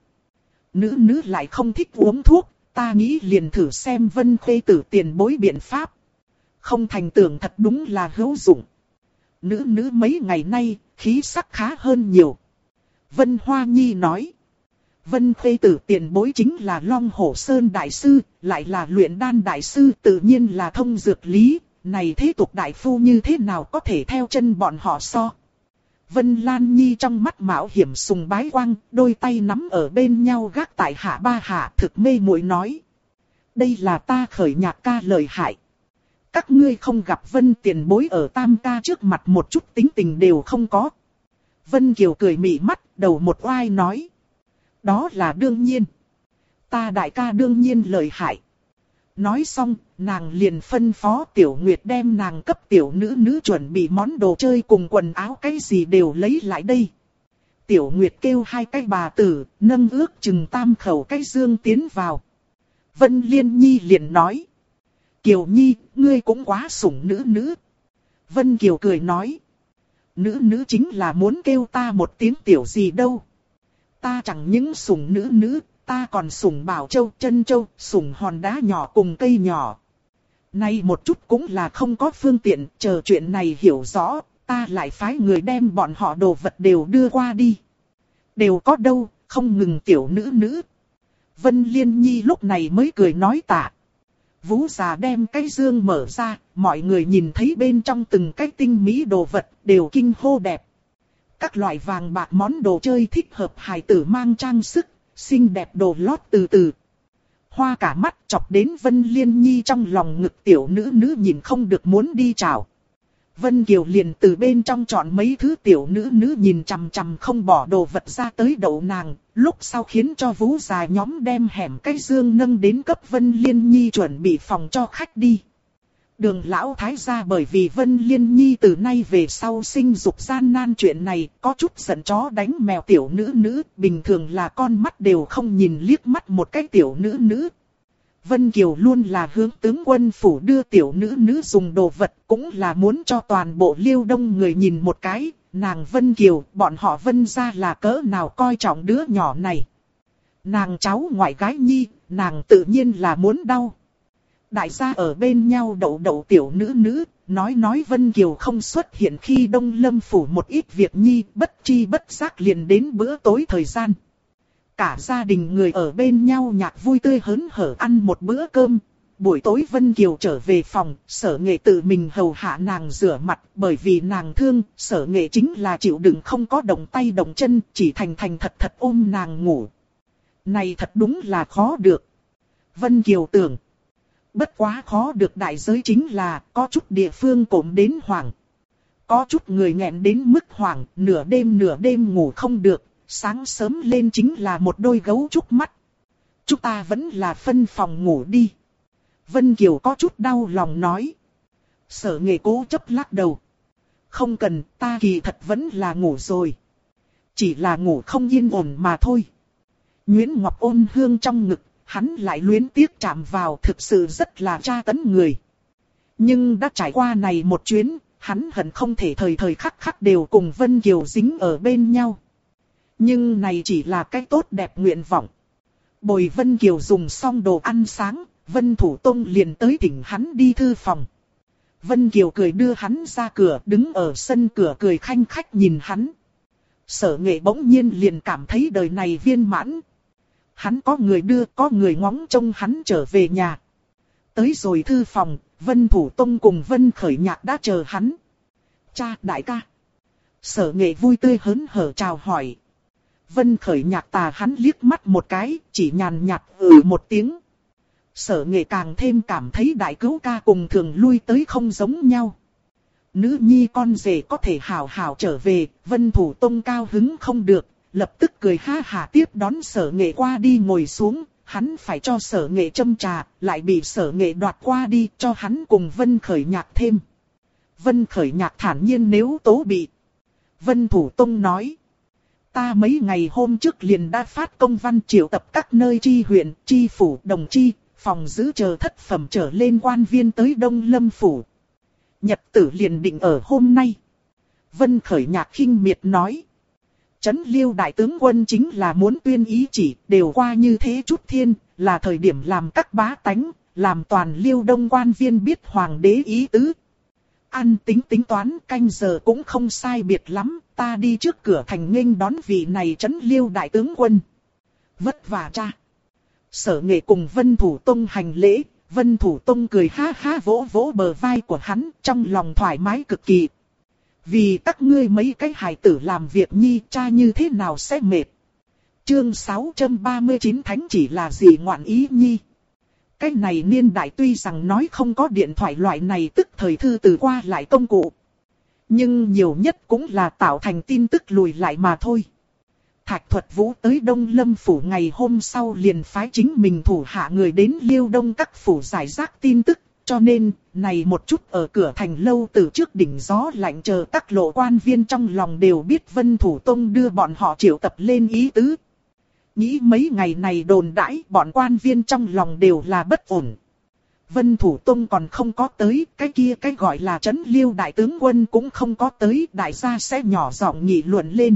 Nữ lại không thích uống thuốc, ta nghĩ liền thử xem Vân Khê Tử tiền bối biện pháp. Không thành tưởng thật đúng là hữu dụng. Nữ mấy ngày nay, khí sắc khá hơn nhiều. Vân Hoa Nhi nói. Vân Khê Tử tiền bối chính là Long Hổ Sơn đại sư, lại là luyện đan đại sư, tự nhiên là thông dược lý. Này thế tục đại phu như thế nào có thể theo chân bọn họ so. Vân Lan Nhi trong mắt mạo hiểm sùng bái quang, đôi tay nắm ở bên nhau gác tại hạ ba hạ, thực mê muội nói. Đây là ta khởi nhạc ca lời hại. Các ngươi không gặp Vân tiền bối ở tam ca trước mặt một chút tính tình đều không có. Vân Kiều cười mị mắt, đầu một oai nói. Đó là đương nhiên. Ta đại ca đương nhiên lời hại. Nói xong, nàng liền phân phó Tiểu Nguyệt đem nàng cấp tiểu nữ chuẩn bị món đồ chơi cùng quần áo cái gì đều lấy lại đây. Tiểu Nguyệt kêu 2 cái bà tử, nâng ước chừng 3 khẩu cái dương tiến vào. Vân Liên Nhi liền nói. Kiều Nhi, ngươi cũng quá sủng nữ. Vân Kiều cười nói. Nữ chính là muốn kêu ta một tiếng tiểu gì đâu. Ta chẳng những sủng nữ, ta còn sủng Bảo Châu, Chân Châu, sủng hòn đá nhỏ cùng cây nhỏ. Nay một chút cũng là không có phương tiện, chờ chuyện này hiểu rõ, ta lại phái người đem bọn họ đồ vật đều đưa qua đi. Đều có đâu, không ngừng tiểu nữ. Vân Liên Nhi lúc này mới cười nói tạ. Vũ già đem cái dương mở ra, mọi người nhìn thấy bên trong từng cái tinh mỹ đồ vật, đều kinh hô đẹp. Các loại vàng bạc món đồ chơi thích hợp hài tử mang trang sức, xinh đẹp đồ lót từ từ. Hoa cả mắt chọc đến Vân Liên Nhi trong lòng ngực tiểu nữ nhìn không được muốn đi chào. Vân Kiều liền từ bên trong chọn mấy thứ tiểu nữ nhìn chằm chằm không bỏ đồ vật ra tới đậu nàng, lúc sau khiến cho Vũ già nhóm đem hẻm cái dương nâng đến cấp Vân Liên Nhi chuẩn bị phòng cho khách đi. Đường lão thái gia bởi vì Vân Liên Nhi từ nay về sau sinh dục gian nan chuyện này có chút giận chó đánh mèo tiểu nữ, bình thường là con mắt đều không nhìn liếc mắt một cái tiểu nữ. Vân Kiều luôn là hướng tướng quân phủ đưa tiểu nữ dùng đồ vật, cũng là muốn cho toàn bộ Liêu Đông người nhìn một cái, nàng Vân Kiều, bọn họ Vân gia là cỡ nào coi trọng đứa nhỏ này. Nàng cháu ngoại gái nhi, nàng tự nhiên là muốn đau. Đại gia ở bên nhau đậu tiểu nữ, nói Vân Kiều không xuất hiện khi Đông Lâm phủ một ít việc nhi, bất chi bất giác liền đến bữa tối thời gian. Cả gia đình người ở bên nhau nhạc vui tươi hớn hở ăn một bữa cơm. Buổi tối Vân Kiều trở về phòng, Sở Nghệ tự mình hầu hạ nàng rửa mặt, bởi vì nàng thương, Sở Nghệ chính là chịu đựng không có động tay động chân, chỉ thành thật ôm nàng ngủ. Này thật đúng là khó được. Vân Kiều tưởng, bất quá khó được đại giới chính là có chút địa phương cộm đến hoảng. Có chút người nghẹn đến mức hoảng, nửa đêm ngủ không được. Sáng sớm lên chính là một đôi gấu trúc mắt. Chúng ta vẫn là phân phòng ngủ đi. Vân Kiều có chút đau lòng nói. Sở Nghệ cố chấp lắc đầu. không cần, ta kỳ thật vẫn là ngủ rồi. Chỉ là ngủ không yên ổn mà thôi. Nguyễn Ngọc ôn hương trong ngực, hắn lại luyến tiếc chạm vào, thực sự rất là tra tấn người. Nhưng đã trải qua này một chuyến, hắn hận không thể thời thời khắc khắc đều cùng Vân Kiều dính ở bên nhau. Nhưng này chỉ là cái tốt đẹp nguyện vọng. Bồi Vân Kiều dùng xong đồ ăn sáng, Vân Thủ Tông liền tới thỉnh hắn đi thư phòng. Vân Kiều cười đưa hắn ra cửa, đứng ở sân cửa cười khanh khách nhìn hắn. Sở Nghệ bỗng nhiên liền cảm thấy đời này viên mãn. Hắn có người đưa, có người ngóng trông hắn trở về nhà. Tới rồi thư phòng, Vân Thủ Tông cùng Vân Khởi Nhạc đã chờ hắn. Cha, đại ca. Sở Nghệ vui tươi hớn hở chào hỏi. Vân Khởi Nhạc tà hắn liếc mắt một cái, chỉ nhàn nhạt một tiếng. Sở Nghệ càng thêm cảm thấy đại cứu ca cùng thường lui tới không giống nhau. Nữ nhi con rể có thể hảo hảo trở về, Vân Thủ Tông cao hứng không được, lập tức cười ha hả tiếp đón Sở Nghệ qua đi ngồi xuống. Hắn phải cho Sở Nghệ châm trà, lại bị Sở Nghệ đoạt qua đi cho hắn cùng Vân Khởi Nhạc thêm. Vân Khởi Nhạc thản nhiên nếu tố bị. Vân Thủ Tông nói. Ta mấy ngày hôm trước liền đã phát công văn triệu tập các nơi chi huyện, chi phủ, đồng chi, phòng giữ chờ thất phẩm trở lên quan viên tới Đông Lâm Phủ. Nhật tử liền định ở hôm nay. Vân Khởi Nhạc khinh miệt nói. Trấn Liêu đại tướng quân chính là muốn tuyên ý chỉ, đều qua như thế chút thiên, là thời điểm làm các bá tánh, làm toàn Liêu Đông quan viên biết hoàng đế ý tứ. Ăn tính toán canh giờ cũng không sai biệt lắm, ta đi trước cửa thành nghênh đón vị này Trấn Liêu đại tướng quân. Vất vả cha. Sở Nghệ cùng Vân Thủ Tông hành lễ, Vân Thủ Tông cười ha ha vỗ vỗ bờ vai của hắn, trong lòng thoải mái cực kỳ. Vì các ngươi mấy cái hài tử làm việc nhi, cha như thế nào sẽ mệt. Chương 639 Thánh chỉ là gì ngoạn ý nhi. Cái này niên đại tuy rằng nói không có điện thoại loại này tức thời thư từ qua lại công cụ. Nhưng nhiều nhất cũng là tạo thành tin tức lùi lại mà thôi. Thạch Thuật Vũ tới Đông Lâm Phủ ngày hôm sau liền phái chính mình thủ hạ người đến Liêu Đông các phủ giải rác tin tức. Cho nên, này một chút ở cửa thành lâu từ trước đỉnh gió lạnh chờ các lộ quan viên trong lòng đều biết Vân Thủ Tông đưa bọn họ triệu tập lên ý tứ. Nghĩ mấy ngày này đồn đãi bọn quan viên trong lòng đều là bất ổn. Vân Thủ Tông còn không có tới, cái kia cái gọi là Trấn Liêu đại tướng quân cũng không có tới, đại gia sẽ nhỏ giọng nghị luận lên.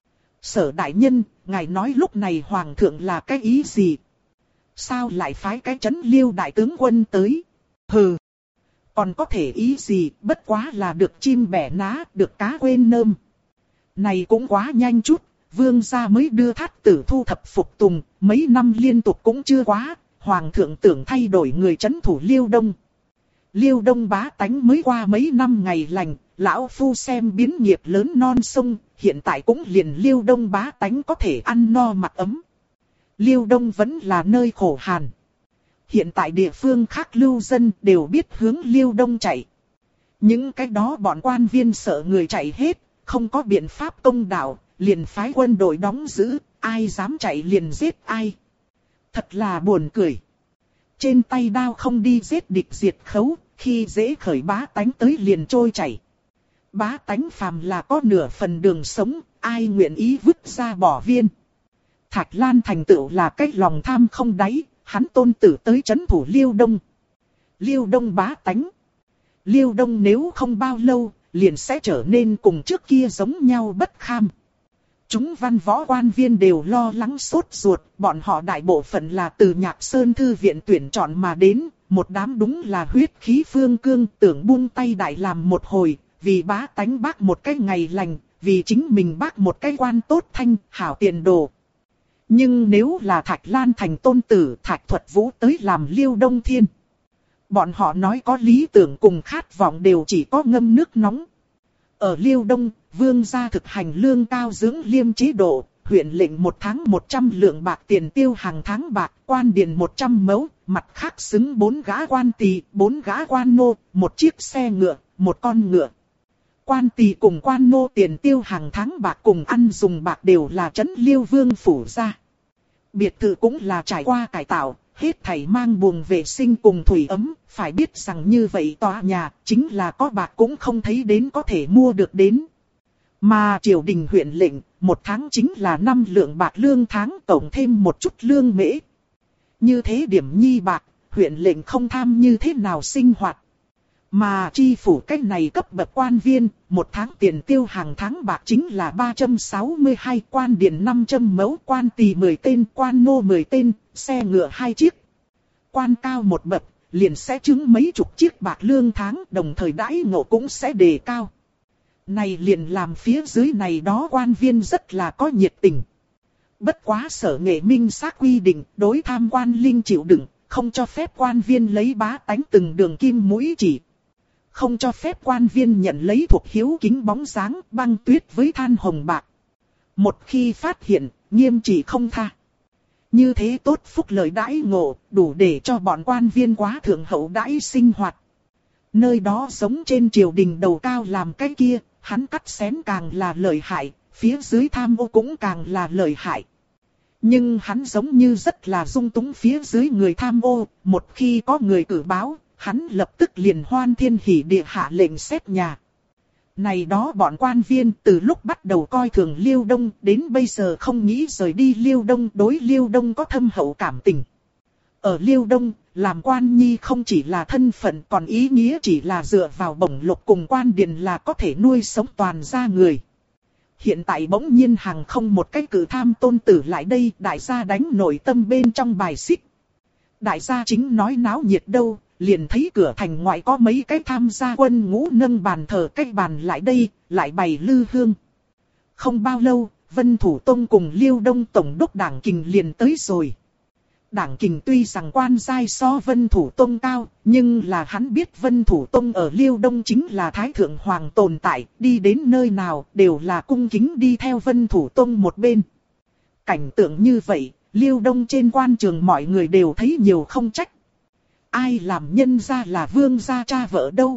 Sở đại nhân, ngài nói lúc này hoàng thượng là cái ý gì? Sao lại phái cái Trấn Liêu đại tướng quân tới? Hừ, còn có thể ý gì, bất quá là được chim bẻ ná, được cá quên nơm. Này cũng quá nhanh chút, vương gia mới đưa Thát Tử thu thập phục tùng, mấy năm liên tục cũng chưa quá, hoàng thượng tưởng thay đổi người trấn thủ Liêu Đông. Liêu Đông bá tánh mới qua mấy năm ngày lành, lão phu xem biến nghiệp lớn non sông, hiện tại cũng liền Liêu Đông bá tánh có thể ăn no mặc ấm. Liêu Đông vẫn là nơi khổ hàn. Hiện tại địa phương khác lưu dân đều biết hướng Liêu Đông chạy. Những cái đó bọn quan viên sợ người chạy hết, không có biện pháp công đạo, liền phái quân đội đóng giữ, ai dám chạy liền giết ai. Thật là buồn cười. Trên tay đao không đi giết địch diệt khấu, khi dễ khởi bá tánh tới liền trôi chảy. Bá tánh phàm là có nửa phần đường sống, ai nguyện ý vứt ra bỏ viên. Thạch Lan thành tựu là cái lòng tham không đáy, hắn tôn tử tới trấn thủ Liêu Đông. Liêu Đông bá tánh. Liêu Đông nếu không bao lâu, liền sẽ trở nên cùng trước kia giống nhau bất kham. Chúng văn võ quan viên đều lo lắng sốt ruột, bọn họ đại bộ phận là từ Nhạc Sơn Thư viện tuyển chọn mà đến, một đám đúng là huyết khí phương cương, tưởng buông tay đại làm một hồi, vì bá tánh bác một cái ngày lành, vì chính mình bác một cái quan tốt thanh, hảo tiền đồ. Nhưng nếu là Thạch Lan thành tôn tử Thạch Thuật Vũ tới làm Liêu Đông Thiên, bọn họ nói có lý tưởng cùng khát vọng đều chỉ có ngâm nước nóng. Ở Liêu Đông, vương gia thực hành lương cao dưỡng liêm chế độ, huyện lệnh một tháng 100 lượng bạc tiền tiêu hàng tháng bạc, quan điền 100 mẫu, mặt khác xứng 4 gã quan tỳ, 4 gã quan nô, một chiếc xe ngựa, một con ngựa. Quan tỳ cùng quan nô tiền tiêu hàng tháng bạc cùng ăn dùng bạc đều là trấn Liêu vương phủ ra. Biệt thự cũng là trải qua cải tạo, hết thảy mang buồng vệ sinh cùng thủy ấm, phải biết rằng như vậy tòa nhà chính là có bạc cũng không thấy đến có thể mua được đến. Mà triều đình huyện lệnh, một tháng chính là 5 lượng bạc lương tháng, cộng thêm một chút lương mễ. Như thế điểm nhi bạc, huyện lệnh không tham như thế nào sinh hoạt. Mà chi phủ cách này cấp bậc quan viên, một tháng tiền tiêu hàng tháng bạc chính là 362, quan điện 500 mẫu, quan tỳ 10 tên, quan nô 10 tên, xe ngựa 2 chiếc. Quan cao một bậc, liền sẽ trứng mấy chục chiếc bạc lương tháng, đồng thời đãi ngộ cũng sẽ đề cao. Này liền làm phía dưới này đó quan viên rất là có nhiệt tình. Bất quá Sở Nghệ minh xác quy định, đối tham quan linh chịu đựng, không cho phép quan viên lấy bá tánh từng đường kim mũi chỉ. Không cho phép quan viên nhận lấy thuộc hiếu kính bóng dáng, băng tuyết với than hồng bạc. Một khi phát hiện, nghiêm trị không tha. Như thế tốt phúc lợi đãi ngộ, đủ để cho bọn quan viên quá thượng hậu đãi sinh hoạt. Nơi đó giống trên triều đình đầu cao làm cái kia, hắn cắt xén càng là lợi hại, phía dưới tham ô cũng càng là lợi hại. Nhưng hắn giống như rất là dung túng phía dưới người tham ô, một khi có người cử báo, hắn lập tức liền hoan thiên hỉ địa hạ lệnh xét nhà. Này đó bọn quan viên từ lúc bắt đầu coi thường Liêu Đông đến bây giờ không nghĩ rời đi Liêu Đông, đối Liêu Đông có thâm hậu cảm tình. Ở Liêu Đông, làm quan nhi không chỉ là thân phận còn ý nghĩa chỉ là dựa vào bổng lộc cùng quan điền là có thể nuôi sống toàn gia người. Hiện tại bỗng nhiên hàng không một cái cử tham tôn tử lại đây, đại gia đánh nội tâm bên trong bài xích. Đại gia chính nói náo nhiệt đâu, liền thấy cửa thành ngoại có mấy cái tham gia quân ngũ nâng bàn thờ cái bàn lại đây, lại bày lư hương. Không bao lâu, Vân Thủ Tông cùng Liêu Đông Tổng đốc Đảng Kình liền tới rồi. Đảng Kình tuy rằng quan giai so Vân Thủ Tông cao, nhưng là hắn biết Vân Thủ Tông ở Liêu Đông chính là Thái Thượng Hoàng tồn tại, đi đến nơi nào đều là cung kính đi theo Vân Thủ Tông một bên. Cảnh tượng như vậy, Liêu Đông trên quan trường mọi người đều thấy nhiều không trách. Ai làm nhân gia là vương gia cha vợ đâu.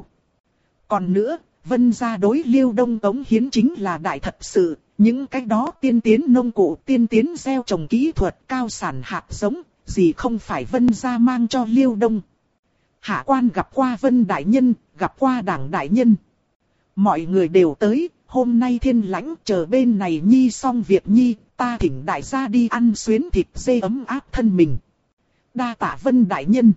Còn nữa, Vân gia đối Liêu Đông cống hiến chính là đại thật sự, những cái đó tiên tiến nông cụ, tiên tiến gieo trồng kỹ thuật, cao sản hạt giống, gì không phải Vân gia mang cho Liêu Đông. Hạ quan gặp qua Vân đại nhân, gặp qua Đảng đại nhân. Mọi người đều tới, hôm nay thiên lãnh chờ bên này nhi xong việc nhi, ta thỉnh đại gia đi ăn xuyến thịt dê ấm áp thân mình. Đa tạ Vân đại nhân.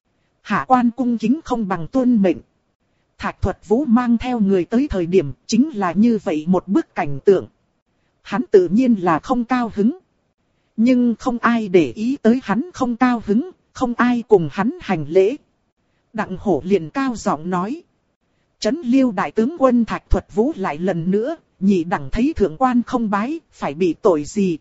Hạ quan cung kính không bằng tuân mệnh. Thạch Thuật Vũ mang theo người tới thời điểm chính là như vậy một bức cảnh tượng. Hắn tự nhiên là không cao hứng. Nhưng không ai để ý tới hắn không cao hứng, không ai cùng hắn hành lễ. Đặng Hổ liền cao giọng nói. Trấn Liêu đại tướng quân Thạch Thuật Vũ lại lần nữa, nhị đẳng thấy thượng quan không bái, phải bị tội gì.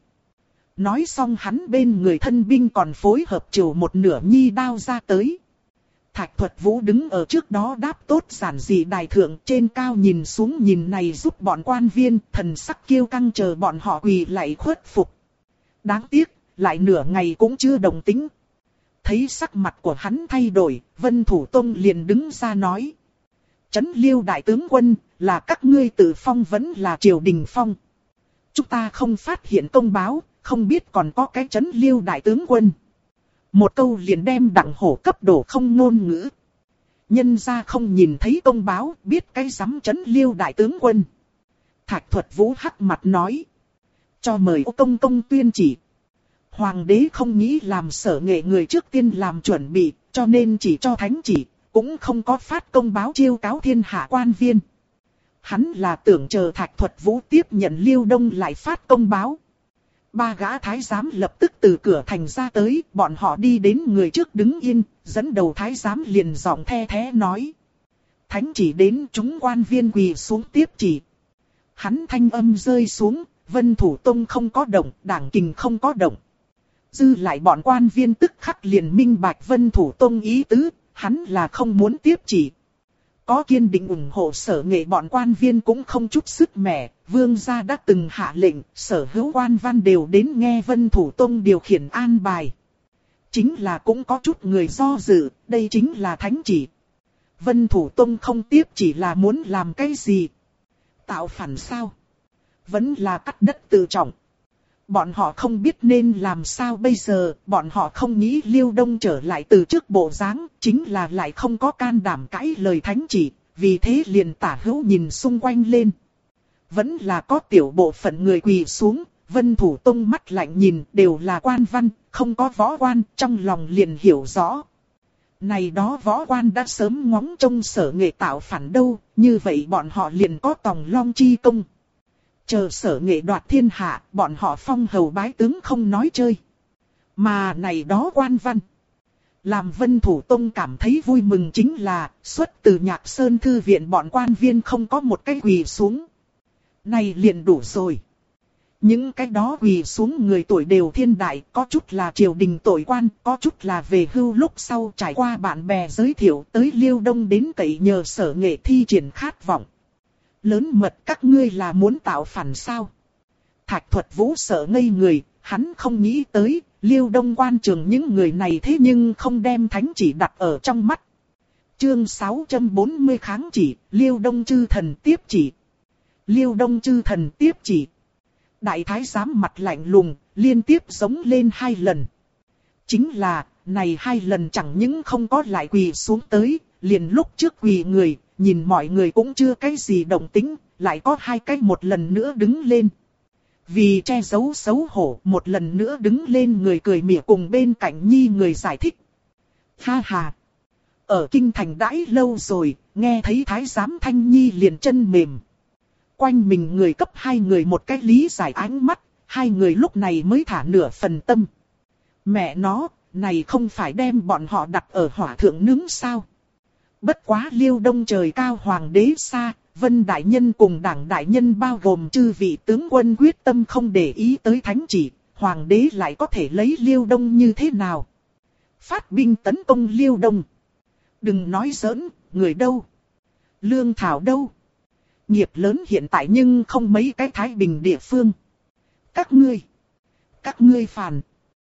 Nói xong hắn bên người thân binh còn phối hợp chiều một nửa nhi đao ra tới. Thạch Thuật Vũ đứng ở trước đó đáp tốt giản dị đài thượng trên cao nhìn xuống nhìn này giúp bọn quan viên thần sắc kiêu căng chờ bọn họ quỳ lại khuất phục. Đáng tiếc, lại nửa ngày cũng chưa đồng tính. Thấy sắc mặt của hắn thay đổi, Vân Thủ Tông liền đứng ra nói. Trấn Liêu đại tướng quân, là các ngươi tự phong vẫn là triều đình phong. Chúng ta không phát hiện công báo, không biết còn có cái Trấn Liêu đại tướng quân. Một câu liền đem Đặng Hổ cấp đổ không ngôn ngữ. Nhân ra không nhìn thấy công báo, biết cái dám Trấn Liêu đại tướng quân. Thạch Thuật Vũ hắc mặt nói. Cho mời ô công công tuyên chỉ. Hoàng đế không nghĩ làm Sở Nghệ người trước tiên làm chuẩn bị, cho nên chỉ cho thánh chỉ, cũng không có phát công báo chiêu cáo thiên hạ quan viên. Hắn là tưởng chờ Thạch Thuật Vũ tiếp nhận Liêu Đông lại phát công báo. Ba gã thái giám lập tức từ cửa thành ra tới, bọn họ đi đến người trước đứng yên, dẫn đầu thái giám liền giọng the thế nói. Thánh chỉ đến chúng quan viên quỳ xuống tiếp chỉ. Hắn thanh âm rơi xuống, Vân Thủ Tông không có động, Đảng Kình không có động. Dư lại bọn quan viên tức khắc liền minh bạch Vân Thủ Tông ý tứ, hắn là không muốn tiếp chỉ. Có kiên định ủng hộ Sở Nghệ bọn quan viên cũng không chút sức mẻ, vương gia đã từng hạ lệnh, sở hữu quan văn đều đến nghe Vân Thủ Tông điều khiển an bài. Chính là cũng có chút người do dự, đây chính là thánh chỉ. Vân Thủ Tông không tiếp chỉ là muốn làm cái gì? Tạo phản sao? Vẫn là cắt đất tự trọng. Bọn họ không biết nên làm sao bây giờ, bọn họ không nghĩ Liêu Đông trở lại từ trước bộ dáng, chính là lại không có can đảm cãi lời thánh chỉ, vì thế liền tả hữu nhìn xung quanh lên. Vẫn là có tiểu bộ phận người quỳ xuống, Vân Thủ Tông mắt lạnh nhìn đều là quan văn, không có võ quan, trong lòng liền hiểu rõ. Này đó võ quan đã sớm ngóng trông Sở Nghệ tạo phản đâu, như vậy bọn họ liền có tòng long chi công. Chờ Sở Nghệ đoạt thiên hạ, bọn họ phong hầu bái tướng không nói chơi. Mà này đó quan văn. Làm Vân Thủ Tông cảm thấy vui mừng chính là, xuất từ Nhạc Sơn Thư viện bọn quan viên không có một cái quỳ xuống. Này liền đủ rồi. Những cái đó quỳ xuống người tuổi đều thiên đại, có chút là triều đình tội quan, có chút là về hưu lúc sau trải qua bạn bè giới thiệu tới Liêu Đông đến cậy nhờ Sở Nghệ thi triển khát vọng. Lớn mật các ngươi là muốn tạo phản sao? Thạch Thuật Vũ sợ ngây người, hắn không nghĩ tới, Liêu Đông quan trường những người này thế nhưng không đem thánh chỉ đặt ở trong mắt. Chương 640 kháng chỉ, Liêu Đông chư thần tiếp chỉ. Liêu Đông chư thần tiếp chỉ. Đại thái giám mặt lạnh lùng, liên tiếp giống lên 2 lần. Chính là, này 2 lần chẳng những không có lại quỳ xuống tới, liền lúc trước quỳ người, nhìn mọi người cũng chưa cái gì động tĩnh, lại có 2 cái một lần nữa đứng lên. Vì che giấu xấu hổ, một lần nữa đứng lên người cười mỉa cùng bên cạnh Nhi người giải thích. Ha ha! Ở kinh thành đãi lâu rồi, nghe thấy thái giám Thanh Nhi liền chân mềm. Quanh mình người cấp 2 người một cách lý giải ánh mắt, 2 người lúc này mới thả nửa phần tâm. Mẹ nó, này không phải đem bọn họ đặt ở hỏa thượng nướng sao? Bất quá Liêu Đông trời cao hoàng đế xa, Vân Đại Nhân cùng Đảng Đại Nhân bao gồm chư vị tướng quân quyết tâm không để ý tới thánh chỉ, hoàng đế lại có thể lấy Liêu Đông như thế nào? Phát binh tấn công Liêu Đông. Đừng nói giỡn, người đâu? Lương thảo đâu? Nghiệp lớn hiện tại nhưng không mấy cái Thái Bình địa phương. Các ngươi phản.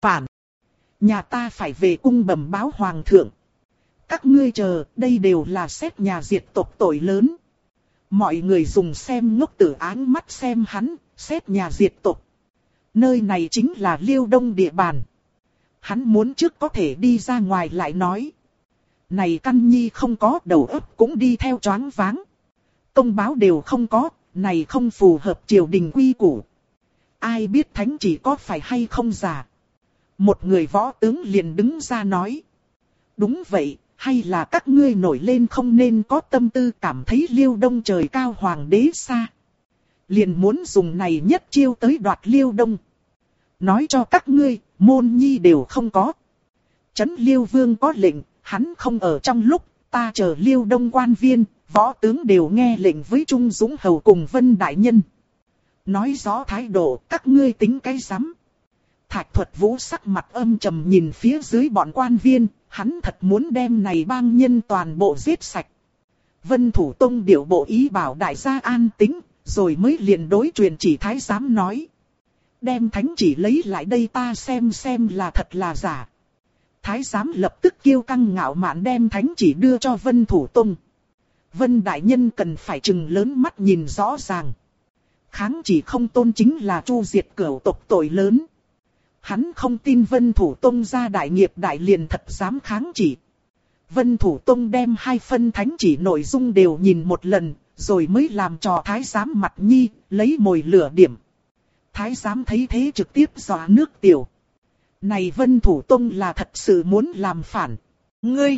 Nhà ta phải về cung bẩm báo hoàng thượng. Các ngươi chờ, đây đều là xét nhà diệt tộc tội lớn. Mọi người dùng xem ngốc tử áng mắt xem hắn, xét nhà diệt tộc. Nơi này chính là Liêu Đông địa bàn. Hắn muốn trước có thể đi ra ngoài lại nói. Này căn nhi không có, đầu óc cũng đi theo choáng váng. Công báo đều không có, này không phù hợp triều đình quy củ. Ai biết thánh chỉ có phải hay không giả. Một người võ tướng liền đứng ra nói. Đúng vậy, hay là các ngươi nổi lên không nên có tâm tư cảm thấy Liêu Đông trời cao hoàng đế xa. Liền muốn dùng này nhất chiêu tới đoạt Liêu Đông. Nói cho các ngươi, môn nhi đều không có. Trấn Liêu Vương có lệnh, hắn không ở trong lúc, ta chờ Liêu Đông quan viên, võ tướng đều nghe lệnh với Trung Dũng Hầu cùng Vân Đại Nhân. Nói rõ thái độ, các ngươi tính cái rắm. Thạch Thuật Vũ sắc mặt âm trầm nhìn phía dưới bọn quan viên, hắn thật muốn đem này bang nhân toàn bộ giết sạch. Vân Thủ Tông điều bộ ý bảo đại gia an tĩnh, rồi mới liền đối truyền chỉ thái giám nói. Đem thánh chỉ lấy lại đây ta xem là thật là giả. Thái giám lập tức kiêu căng ngạo mạn đem thánh chỉ đưa cho Vân Thủ Tông. Vân Đại Nhân cần phải trừng lớn mắt nhìn rõ ràng. Kháng chỉ không tôn chính là chu diệt cửu tộc tội lớn. Hắn không tin Vân Thủ Tông ra đại nghiệp đại liền thật dám kháng chỉ. Vân Thủ Tông đem 2 phân thánh chỉ nội dung đều nhìn một lần, rồi mới làm trò thái giám mặt nhi, lấy mồi lửa điểm. Thái giám thấy thế trực tiếp dọa nước tiểu. Này Vân Thủ Tông là thật sự muốn làm phản. Ngươi!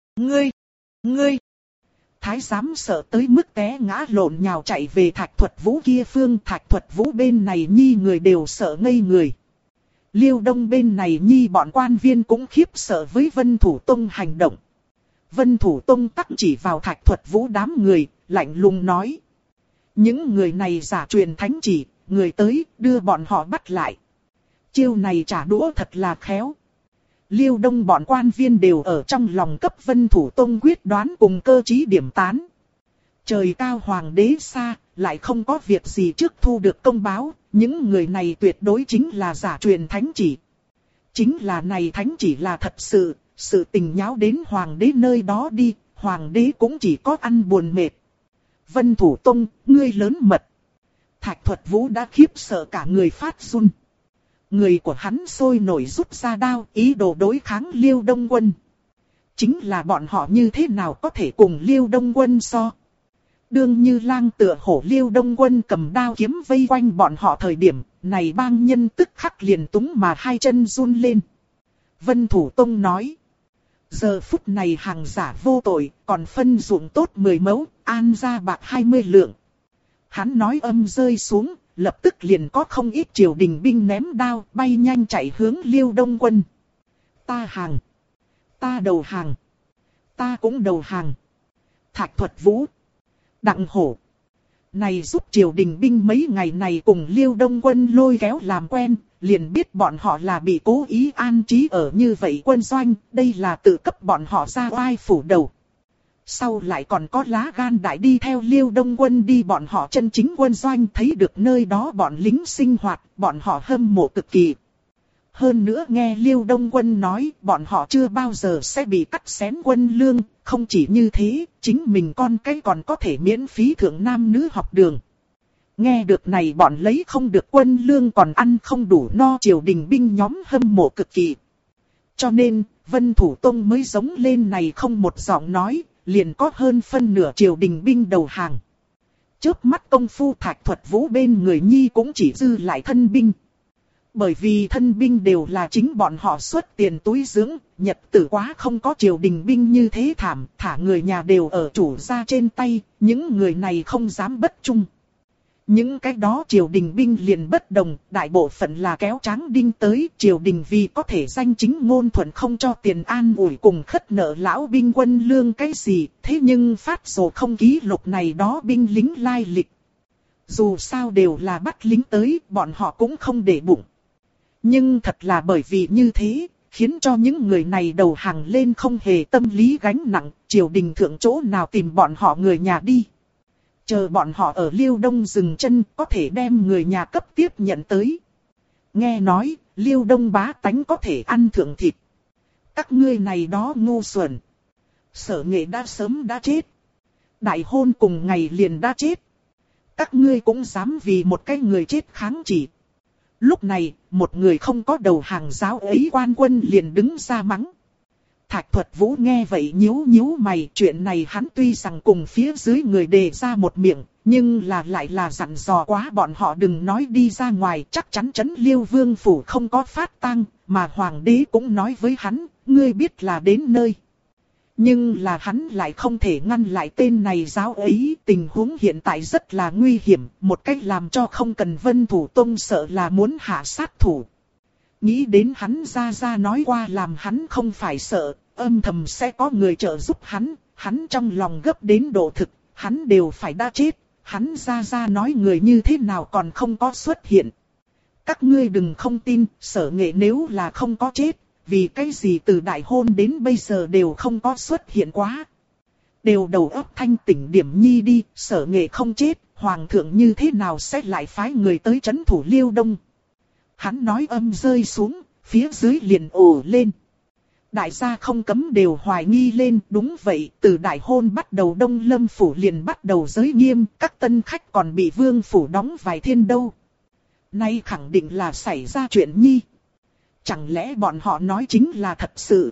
Thái giám sợ tới mức té ngã lộn nhào chạy về Thạch Thuật Vũ kia phương. Thạch Thuật Vũ bên này nhi người đều sợ ngây người. Liêu Đông bên này nhi bọn quan viên cũng khiếp sợ với Vân Thủ Tông hành động. Vân Thủ Tông tắc chỉ vào Thạch Thuật Vũ đám người, lạnh lùng nói. Những người này giả truyền thánh chỉ, người tới đưa bọn họ bắt lại. Chiêu này trả đũa thật là khéo. Liêu Đông bọn quan viên đều ở trong lòng cấp Vân Thủ Tông quyết đoán cùng cơ trí điểm tán. Trời cao hoàng đế xa, lại không có việc gì trước thu được công báo, những người này tuyệt đối chính là giả truyền thánh chỉ. Chính là này thánh chỉ là thật sự tình nháo đến hoàng đế nơi đó đi, hoàng đế cũng chỉ có ăn buồn mệt. Vân Thủ Tông, ngươi lớn mật. Thạch Thuật Vũ đã khiếp sợ cả người phát run. Người của hắn sôi nổi rút ra đao, ý đồ đối kháng Liêu Đông Quân. Chính là bọn họ như thế nào có thể cùng Liêu Đông Quân so. Đương Như Lang tựa hổ Liêu Đông Quân cầm đao kiếm vây quanh bọn họ thời điểm, này bang nhân tức khắc liền túng mà hai chân run lên. Vân Thủ Tông nói. Giờ phút này hàng giả vô tội, còn phân dụng tốt 10 mẫu, an ra bạc 20 lượng. Hắn nói âm rơi xuống, lập tức liền có không ít triều đình binh ném đao, bay nhanh chạy hướng Liêu Đông Quân. Ta hàng. Ta đầu hàng. Ta cũng đầu hàng. Thạch Thuật Vũ. Đặng Hổ. Này giúp triều đình binh mấy ngày này cùng Liêu Đông Quân lôi kéo làm quen, liền biết bọn họ là bị cố ý an trí ở như vậy quân doanh, đây là tự cấp bọn họ ra oai phủ đầu. Sau lại còn có lá gan đại đi theo Liêu Đông Quân đi bọn họ chân chính quân doanh, thấy được nơi đó bọn lính sinh hoạt, bọn họ hâm mộ cực kỳ. Hơn nữa nghe Liêu Đông Quân nói, bọn họ chưa bao giờ sẽ bị cắt xén quân lương, không chỉ như thế, chính mình con cái còn có thể miễn phí thượng nam nữ học đường. Nghe được này bọn lấy không được quân lương còn ăn không đủ no, triều đình binh nhóm hâm mộ cực kỳ. Cho nên, Vân Thủ Tông mới giống lên này không một giọng nói, liền có hơn phân nửa triều đình binh đầu hàng. Chớp mắt công phu Thạch Thuật Vũ bên người nhi cũng chỉ dư lại thân binh. Bởi vì thân binh đều là chính bọn họ xuất tiền túi dưỡng, nhật tử quá không có triều đình binh như thế thảm, thả người nhà đều ở chủ gia trên tay, những người này không dám bất trung. Những cái đó triều đình binh liền bất đồng, đại bộ phận là kéo tráng đinh tới, triều đình vì có thể danh chính ngôn thuận không cho tiền an ủi cùng khất nợ lão binh quân lương cái gì, thế nhưng phát sổ không ký lục này đó binh lính lai lịch. Dù sao đều là bắt lính tới, bọn họ cũng không để bụng. Nhưng thật là bởi vì như thế, khiến cho những người này đầu hàng lên không hề tâm lý gánh nặng, triều đình thượng chỗ nào tìm bọn họ người nhà đi. Chờ bọn họ ở Liêu Đông dừng chân, có thể đem người nhà cấp tiếp nhận tới. Nghe nói, Liêu Đông bá tánh có thể ăn thượng thịt. Các ngươi này đó ngu xuẩn. Sở Nghệ đã sớm đã chết. Đại hôn cùng ngày liền đã chết. Các ngươi cũng dám vì một cái người chết kháng chỉ. Lúc này, một người không có đầu hàng giáo ấy quan quân liền đứng ra mắng. Thạch Thuật Vũ nghe vậy nhíu nhíu mày, chuyện này hắn tuy rằng cùng phía dưới người đề ra một miệng, nhưng lại là dặn dò quá bọn họ đừng nói đi ra ngoài, chắc chắn Trấn Liêu Vương phủ không có phát tang, mà hoàng đế cũng nói với hắn, ngươi biết là đến nơi. Nhưng là hắn lại không thể ngăn lại tên này giáo ấy, tình huống hiện tại rất là nguy hiểm, một cách làm cho không cần Vân Thủ Tông sợ là muốn hạ sát thủ. Nghĩ đến hắn ra nói qua làm hắn không phải sợ, âm thầm sẽ có người trợ giúp hắn trong lòng gấp đến độ thực, hắn đều phải đã chết, hắn ra nói người như thế nào còn không có xuất hiện. Các ngươi đừng không tin, Sở Nghệ nếu là không có chết, vì cái gì từ đại hôn đến bây giờ đều không có xuất hiện quá. Đều đầu óc thanh tỉnh điểm nhi đi, Sở Nghệ không chết, hoàng thượng như thế nào sẽ lại phái người tới trấn thủ Liêu Đông. Hắn nói âm rơi xuống, phía dưới liền ồ lên. Đại gia không cấm đều hoài nghi lên, đúng vậy, từ đại hôn bắt đầu Đông Lâm phủ liền bắt đầu giới nghiêm, các tân khách còn bị vương phủ đóng vài thiên đâu. Nay khẳng định là xảy ra chuyện nhi. Chẳng lẽ bọn họ nói chính là thật sự?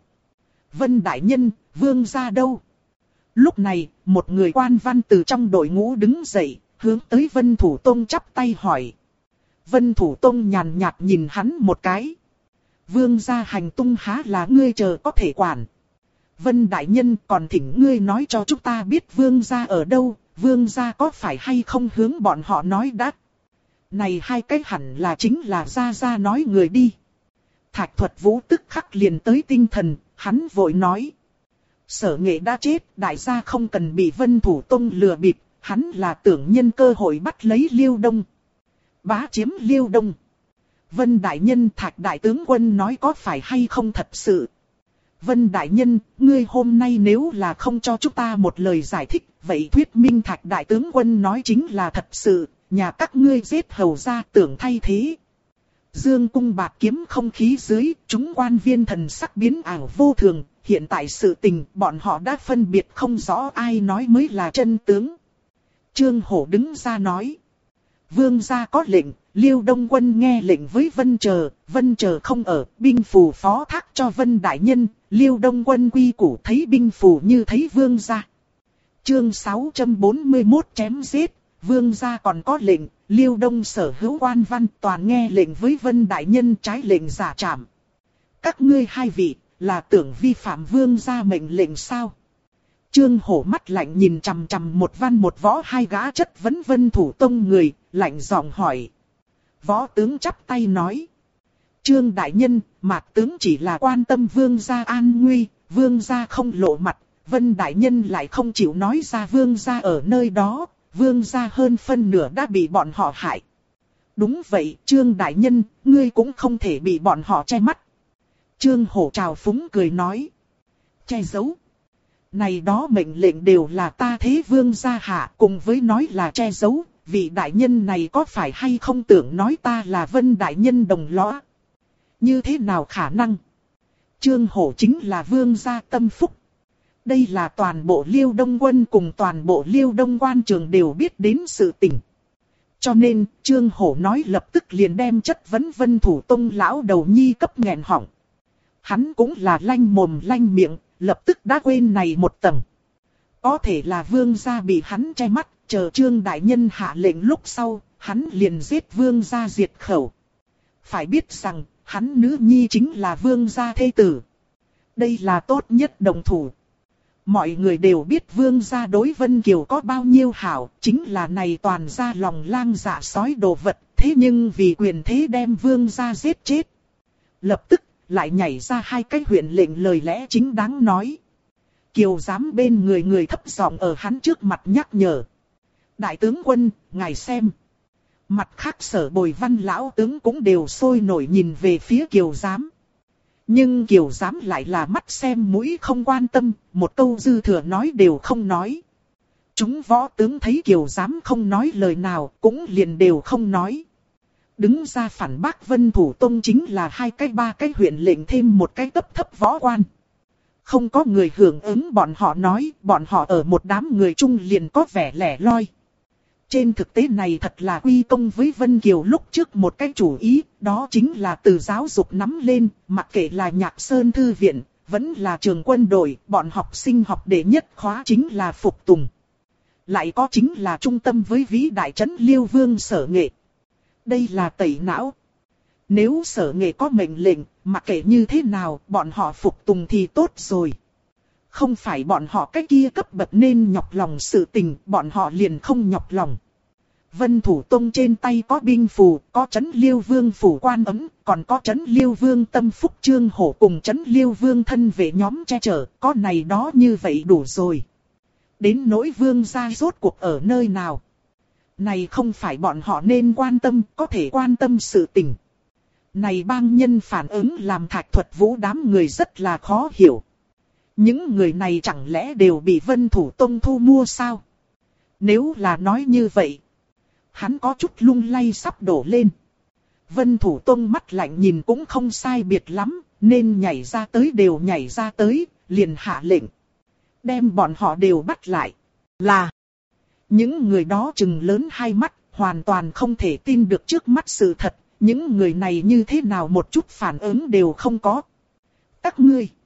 Vân đại nhân, vương gia đâu? Lúc này, một người quan văn từ trong đội ngũ đứng dậy, hướng tới Vân Thủ Tông chắp tay hỏi. Vân Thủ Tông nhàn nhạt nhìn hắn một cái. Vương gia hành tung há là ngươi chờ có thể quản. Vân đại nhân còn thỉnh ngươi nói cho chúng ta biết vương gia ở đâu, vương gia có phải hay không hướng bọn họ nói đã. Này hai cái hẳn là chính là gia nói người đi. Thạch Thuật Vũ tức khắc liền tới tinh thần, hắn vội nói. Sở Nghệ đã chết, đại gia không cần bị Vân Thủ Tông lừa bịp, hắn là tưởng nhân cơ hội bắt lấy Liêu Đông. Bá chiếm Liêu Đông. Vân đại nhân, Thạch đại tướng quân nói có phải hay không thật sự. Vân đại nhân, ngươi hôm nay nếu là không cho chúng ta một lời giải thích, vậy thuyết minh Thạch đại tướng quân nói chính là thật sự, nhà các ngươi giết hầu ra tưởng thay thế. Dương cung bạc kiếm không khí dưới, chúng quan viên thần sắc biến ảo vô thường, hiện tại sự tình bọn họ đã phân biệt không rõ ai nói mới là chân tướng. Trương Hổ đứng ra nói. vương gia có lệnh, Liêu Đông Quân nghe lệnh với Vân Chờ không ở, binh phù phó thác cho Vân đại nhân, Liêu Đông Quân quy củ thấy binh phù như thấy vương gia. Chương 641 chém giết, vương gia còn có lệnh, Liêu Đông sở hữu quan văn toàn nghe lệnh với Vân đại nhân trái lệnh giả trảm. Các ngươi hai vị, là tưởng vi phạm vương gia mệnh lệnh sao? Trương Hổ mắt lạnh nhìn chằm chằm một văn một võ hai gã chất vấn Vân Thủ Tông người, lạnh giọng hỏi. Võ tướng chắp tay nói. Trương đại nhân, Mạc tướng chỉ là quan tâm vương gia an nguy, vương gia không lộ mặt, Vân đại nhân lại không chịu nói ra vương gia ở nơi đó, vương gia hơn phân nửa đã bị bọn họ hại. Đúng vậy, Trương đại nhân, ngươi cũng không thể bị bọn họ che mắt. Trương Hổ trào phúng cười nói. Che giấu. Này đó mệnh lệnh đều là ta thế vương gia hạ, cùng với nói là che giấu, vị đại nhân này có phải hay không tưởng nói ta là Vân đại nhân đồng lõa? Như thế nào khả năng? Trương Hổ chính là vương gia tâm phúc. Đây là toàn bộ Liêu Đông Quân cùng toàn bộ Liêu Đông Quan trường đều biết đến sự tình. Cho nên, Trương Hổ nói lập tức liền đem chất vấn Vân Thủ Tông lão đầu nhi cấp nghẹn họng. Hắn cũng là lanh mồm lanh miệng, lập tức đã quên này một tầng. Có thể là vương gia bị hắn che mắt, chờ Trương đại nhân hạ lệnh lúc sau, hắn liền giết vương gia diệt khẩu. Phải biết rằng, hắn nữ nhi chính là vương gia thê tử. Đây là tốt nhất đồng thủ. Mọi người đều biết vương gia đối Vân Kiều có bao nhiêu hảo, chính là này toàn ra lòng lang dạ sói đồ vật, thế nhưng vì quyền thế đem vương gia giết chết. Lập tức, lại nhảy ra hai cái huyện lệnh lời lẽ chính đáng nói. Kiều giám bên người thấp giọng ở hắn trước mặt nhắc nhở. Đại tướng quân, ngài xem. Mặt khác Sở Bồi Văn lão tướng cũng đều sôi nổi nhìn về phía Kiều giám. Nhưng Kiều giám lại là mắt xem mũi không quan tâm, một câu dư thừa nói đều không nói. Chúng võ tướng thấy Kiều giám không nói lời nào, cũng liền đều không nói. Đứng ra phản bác Vân Thủ Tông chính là hai cái ba cái huyện lệnh thêm một cái cấp thấp võ quan. Không có người hưởng ứng bọn họ nói, bọn họ ở một đám người chung liền có vẻ lẻ loi. Trên thực tế này thật là quy công với Vân Kiều lúc trước một cái chủ ý, đó chính là từ giáo dục nắm lên, mặc kệ là Nhạc Sơn Thư Viện, vẫn là trường quân đội, bọn học sinh học đệ nhất khóa chính là phục tùng. Lại có chính là trung tâm với vĩ đại trấn Liêu Vương Sở Nghệ. Đây là tẩy não. Nếu Sở Nghệ có mệnh lệnh, mặc kệ như thế nào, bọn họ phục tùng thì tốt rồi. Không phải bọn họ cái kia cấp bậc nên nhọc lòng sự tình, bọn họ liền không nhọc lòng. Vân Thủ Tông trên tay có binh phù, có trấn Liêu Vương phủ quan ấm, còn có trấn Liêu Vương tâm phúc Trương Hổ cùng trấn Liêu Vương thân vệ nhóm che chở, có này đó như vậy đủ rồi. Đến nỗi vương gia rốt cuộc ở nơi nào? Này không phải bọn họ nên quan tâm, có thể quan tâm sự tình. Này bang nhân phản ứng làm Thạch Thuật Vũ đám người rất là khó hiểu. Những người này chẳng lẽ đều bị Vân Thủ Tông thu mua sao? Nếu là nói như vậy, hắn có chút lung lay sắp đổ lên. Vân Thủ Tông mắt lạnh nhìn cũng không sai biệt lắm, nên nhảy ra tới đều nhảy ra tới, liền hạ lệnh. Đem bọn họ đều bắt lại. Là những người đó trừng lớn hai mắt, hoàn toàn không thể tin được trước mắt sự thật. Những người này như thế nào một chút phản ứng đều không có. Các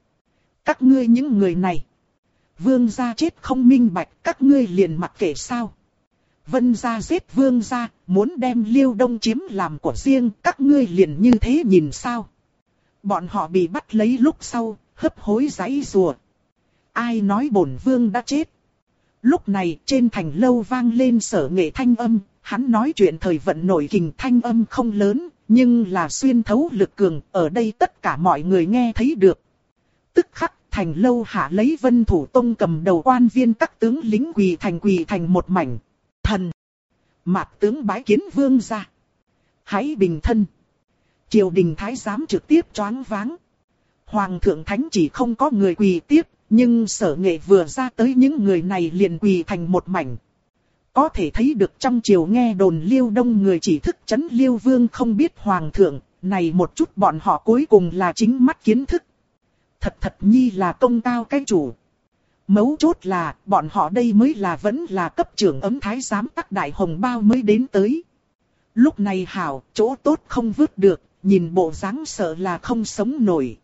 ngươi những người này. Vương gia chết không minh bạch, các ngươi liền mặc kệ sao? Vân gia giết vương gia, muốn đem Liêu Đông chiếm làm của riêng, các ngươi liền như thế nhìn sao? Bọn họ bị bắt lấy lúc sau, hấp hối giãy giụa. Ai nói bổn vương đã chết? Lúc này trên thành lâu vang lên Sở Nghệ thanh âm, hắn nói chuyện thời vận nổi kình thanh âm không lớn, nhưng là xuyên thấu lực cường, ở đây tất cả mọi người nghe thấy được. Tức khắc thành lâu hạ lấy Vân Thủ Tông cầm đầu quan viên các tướng lính quỳ thành một mảnh. Thần! Mạt tướng bái kiến vương gia. Hãy bình thân. Triều đình thái giám trực tiếp choáng váng. Hoàng thượng thánh chỉ không có người quỳ tiếp, nhưng Sở Nghệ vừa ra tới những người này liền quỳ thành một mảnh. Có thể thấy được trong triều nghe đồn Liêu Đông người chỉ thức trấn Liêu Vương không biết Hoàng thượng, này một chút bọn họ cuối cùng là chính mắt kiến thức. Thật nhi là công cao cái chủ. Mấu chốt là, bọn họ đây mới là vẫn là cấp trưởng ấm thái giám các đại hồng bao mới đến tới. Lúc này hảo, chỗ tốt không vứt được, nhìn bộ dáng sợ là không sống nổi.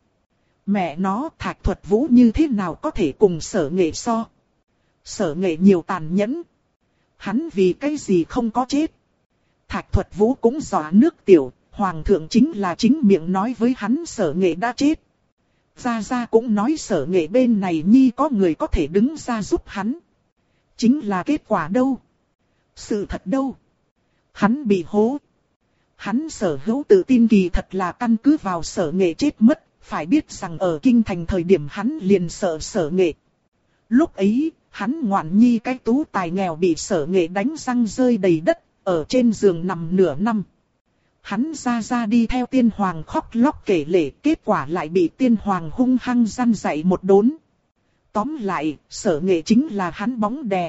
Mẹ nó, Thạch Thuật Vũ như thế nào có thể cùng Sở Nghệ so? Sở Nghệ nhiều tàn nhẫn. Hắn vì cái gì không có chết? Thạch Thuật Vũ cũng dọa nước tiểu, Hoàng thượng chính là chính miệng nói với hắn Sở Nghệ đã chết. Gia Gia cũng nói Sở Nghệ bên này nhi có người có thể đứng ra giúp hắn. Chính là kết quả đâu? Sự thật đâu? Hắn bị hố. Hắn sở hữu tự tin kỳ thật là căn cứ vào Sở Nghệ chết mất, phải biết rằng ở kinh thành thời điểm hắn liền sợ Sở Nghệ. Lúc ấy, hắn ngoạn nhi cái tú tài nghèo bị Sở Nghệ đánh răng rơi đầy đất, ở trên giường nằm nửa năm. Hắn ra đi theo tiên hoàng khóc lóc kể lể, kết quả lại bị tiên hoàng hung hăng răn dạy một đốn. Tóm lại, Sở Nghệ chính là hắn bóng đè.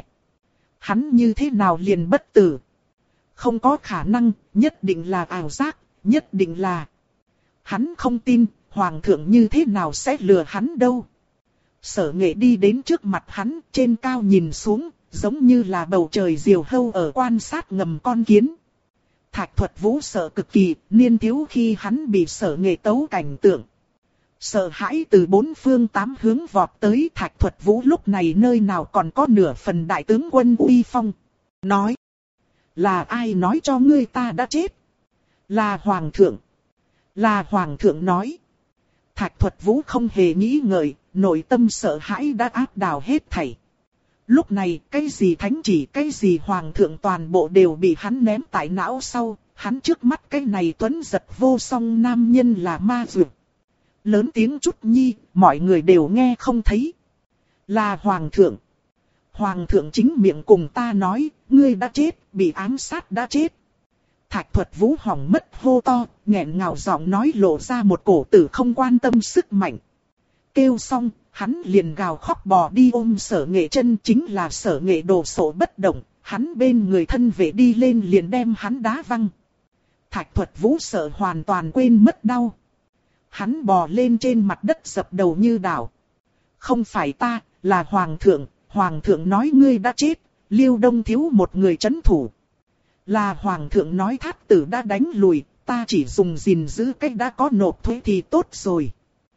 Hắn như thế nào liền bất tử? Không có khả năng, nhất định là ảo giác, nhất định là. Hắn không tin, Hoàng thượng như thế nào sẽ lừa hắn đâu. Sở Nghệ đi đến trước mặt hắn, trên cao nhìn xuống, giống như là bầu trời diều hâu ở quan sát ngầm con kiến. Thạch Thuật Vũ sợ cực kỳ, niên thiếu khi hắn bị Sở Nghệ tấu cảnh tượng. Sợ hãi từ bốn phương tám hướng vọt tới Thạch Thuật Vũ lúc này nơi nào còn có nửa phần đại tướng quân uy phong. Nói, là ai nói cho ngươi ta đã chết? Là Hoàng thượng. Là Hoàng thượng nói. Thạch Thuật Vũ không hề nghĩ ngợi, nội tâm sợ hãi đã áp đảo hết thảy. Lúc này, cái gì thánh chỉ, cái gì Hoàng thượng toàn bộ đều bị hắn ném tại não sau, hắn trước mắt cái này tuấn giật vô song nam nhân là ma dược. Lớn tiếng chút nhi, mọi người đều nghe không thấy. Là Hoàng thượng. Hoàng thượng chính miệng cùng ta nói, ngươi đã chết, bị ám sát đã chết. Thạch Thuật Vũ hỏng mất hô to, nghẹn ngào giọng nói lộ ra một cổ tử không quan tâm sức mạnh. Kêu xong, hắn liền gào khóc bò đi ôm Sở Nghệ chân, chính là Sở Nghệ đồ sộ bất động, hắn bên người thân vệ đi lên liền đem hắn đá văng. Thạch Thuật Vũ sợ hoàn toàn quên mất đau. Hắn bò lên trên mặt đất dập đầu như đảo. Không phải ta, là Hoàng thượng, Hoàng thượng nói ngươi đã chết, Liêu Đông thiếu một người trấn thủ. Là Hoàng thượng nói Thát Tử đã đánh lùi, ta chỉ dùng gìn giữ cách đã có nộp thuế thì tốt rồi.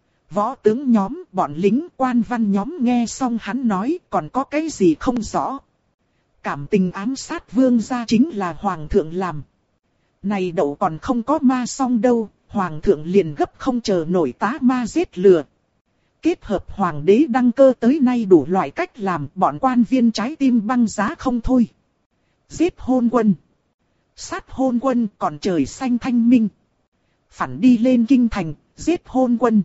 Võ tướng nhóm, bọn lính quan văn nhóm nghe xong hắn nói còn có cái gì không rõ. Cảm tình ám sát vương gia chính là Hoàng thượng làm. Này đậu còn không có ma xong đâu, Hoàng thượng liền gấp không chờ nổi tá ma giết lừa. Kết hợp Hoàng đế đăng cơ tới nay đủ loại cách làm, bọn quan viên trái tim băng giá không thôi. Giết hôn quân. Sát hôn quân, còn trời xanh thanh minh. Phản đi lên kinh thành, giết hôn quân.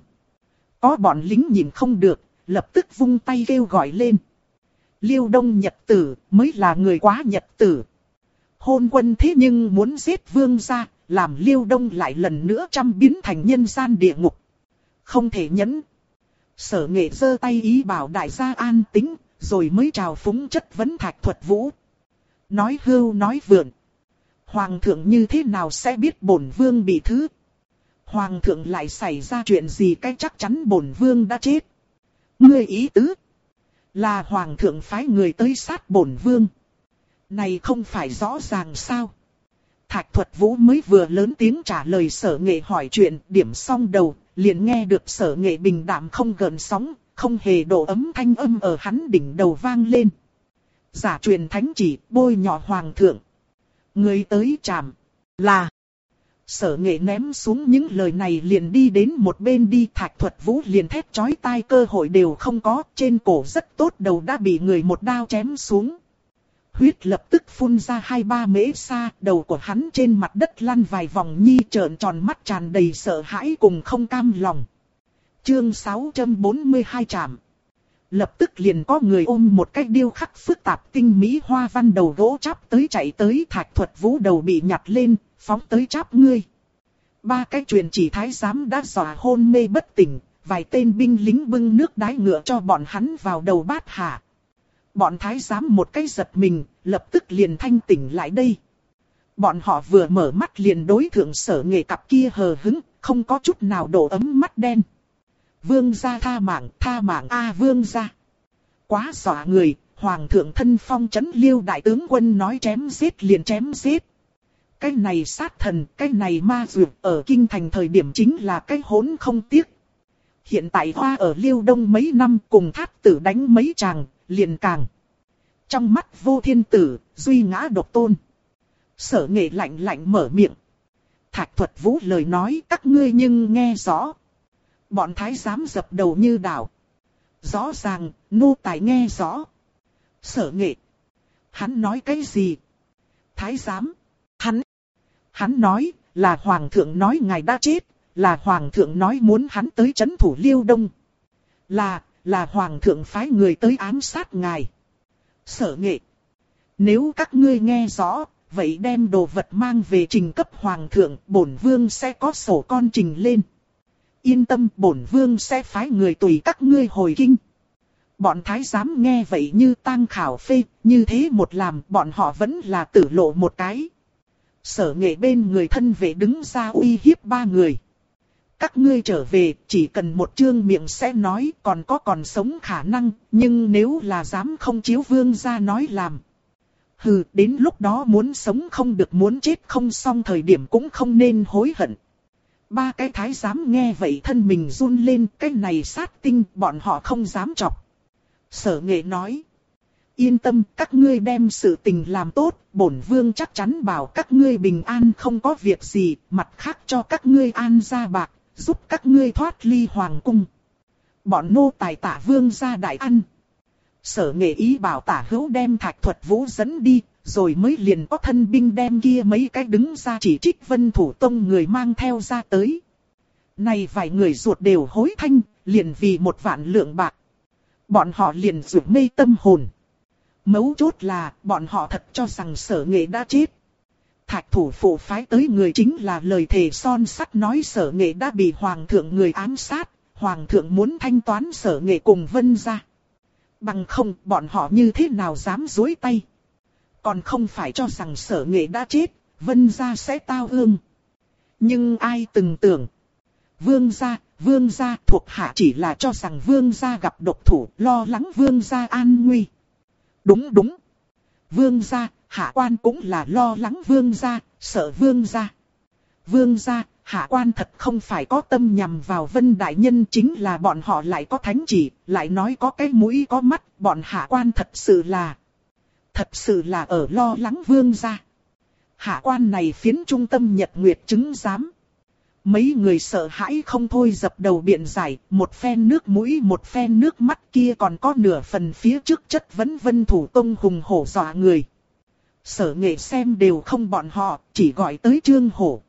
Có bọn lính nhìn không được, lập tức vung tay kêu gọi lên. Liêu Đông nhật tử, mới là người quá nhật tử. Hôn quân thế nhưng muốn giết vương gia, làm Liêu Đông lại lần nữa trăm biến thành nhân gian địa ngục. Không thể nhẫn. Sở Nghệ giơ tay ý bảo đại gia an tĩnh, rồi mới trào phúng chất vấn Thạch Thuật Vũ. Nói hưu nói vượn. Hoàng thượng như thế nào sẽ biết bổn vương bị thứ? Hoàng thượng lại xảy ra chuyện gì cái chắc chắn bổn vương đã chết. Ngươi ý tứ là Hoàng thượng phái người tới sát bổn vương. Này không phải rõ ràng sao? Thạch Thuật Vũ mới vừa lớn tiếng trả lời Sở Nghệ hỏi chuyện, điểm xong đầu, liền nghe được Sở Nghệ bình đạm không gợn sóng, không hề độ ấm thanh âm ở hắn đỉnh đầu vang lên. Giả truyền thánh chỉ, bôi nhọ Hoàng thượng. Người tới trảm, là. Sở Nghệ ném xuống những lời này liền đi đến một bên đi. Thạch Thuật Vũ liền thét chói tai cơ hội đều không có, trên cổ rất tốt đầu đã bị người một đao chém xuống. Huyết lập tức phun ra 2-3 mễ xa, đầu của hắn trên mặt đất lăn vài vòng nhi, trợn tròn mắt tràn đầy sợ hãi cùng không cam lòng. Chương 642 trảm. Lập tức liền có người ôm một cái điêu khắc phức tạp tinh mỹ hoa văn đầu gỗ chắp tới chạy tới. Thạch Thuật Vũ đầu bị nhặt lên, phóng tới chắp ngươi. 3 cái truyền chỉ thái giám đã dọa hôn mê bất tỉnh, vài tên binh lính bưng nước đái ngựa cho bọn hắn vào đầu bát hạ. Bọn thái giám một cái giật mình, lập tức liền thanh tỉnh lại đây. Bọn họ vừa mở mắt liền đối thượng Sở Nghệ cặp kia hờ hững, không có chút nào độ ấm mắt đen. Vương gia tha mạng a vương gia. Quá dọa người, Hoàng thượng thân phong trấn Liêu đại tướng quân nói chém giết liền chém giết. cái này sát thần, cái này ma dược ở kinh thành thời điểm chính là cái hỗn không tiếc. Hiện tại hoa ở Liêu Đông mấy năm cùng Thát Tử đánh mấy chàng, liền càng. Trong mắt Vô Thiên Tử, duy ngã độc tôn. Sở Nghệ lạnh lạnh mở miệng. Thạch Thuật Vũ lời nói các ngươi nhưng nghe rõ. Bọn thái giám dập đầu như đảo. Rõ ràng, nô tài nghe rõ. Sở Nghệ. Hắn nói cái gì? Thái giám. Hắn nói là Hoàng thượng nói ngài đã chết. Là Hoàng thượng nói muốn hắn tới trấn thủ Liêu Đông. Là Hoàng thượng phái người tới ám sát ngài. Sở Nghệ. Nếu các ngươi nghe rõ, vậy đem đồ vật mang về trình cấp Hoàng thượng, bổn vương sẽ có sổ con trình lên. Yên tâm, bổn vương sẽ phái người tùy các ngươi hồi kinh. Bọn thái giám nghe vậy như tang khảo phê, như thế một làm bọn họ vẫn là tử lộ một cái. Sở Nghệ bên người thân vệ đứng ra uy hiếp ba người. Các ngươi trở về, chỉ cần một chương miệng sẽ nói còn sống khả năng, nhưng nếu là dám không chiếu vương ra nói làm. Hừ, đến lúc đó muốn sống không được muốn chết không xong thời điểm cũng không nên hối hận. Ba cái thái giám nghe vậy thân mình run lên, cái này sát tinh bọn họ không dám chọc. Sở Nghệ nói. Yên tâm, các ngươi đem sự tình làm tốt, bổn vương chắc chắn bảo các ngươi bình an không có việc gì, mặt khác cho các ngươi an gia bạc, giúp các ngươi thoát ly hoàng cung. Bọn nô tài Tả vương ra đại ăn. Sở Nghệ ý bảo Tả Hữu đem Thạch Thuật Vũ dẫn đi, rồi mới liền có thân binh đem kia mấy cái đứng ra chỉ trích Vân Thủ Tông người mang theo ra tới. Này vài người ruột đều hối thanh, liền vì 1.000 lượng bạc. Bọn họ liền rủ mê tâm hồn. Mấu chốt là bọn họ thật cho rằng Sở Nghệ đã chết. Thạch thủ phụ phái tới người chính là lời thề son sắt nói Sở Nghệ đã bị Hoàng thượng người ám sát. Hoàng thượng muốn thanh toán Sở Nghệ cùng Vân gia. Bằng không bọn họ như thế nào dám dối tay. Còn không phải cho rằng Sở Nghệ đã chết, Vân gia sẽ tao ương. Nhưng ai từng tưởng. Vương gia thuộc hạ chỉ là cho rằng vương gia gặp độc thủ, lo lắng vương gia an nguy. Đúng. Vương gia, hạ quan cũng là lo lắng vương gia, sợ vương gia. Vương gia, hạ quan thật không phải có tâm nhằm vào Vân đại nhân, chính là bọn họ lại có thánh chỉ, lại nói có cái mũi có mắt, bọn hạ quan thật sự là ở lo lắng vương gia. Hạ quan này phiến trung tâm Nhật Nguyệt chứng giám. Mấy người sợ hãi không thôi dập đầu biện giải, một phen nước mũi một phen nước mắt kia còn có nửa phần phía trước chất vấn Vân Thủ Tông hùng hổ dọa người. Sở Nghệ xem đều không bọn họ, chỉ gọi tới Trương Hổ.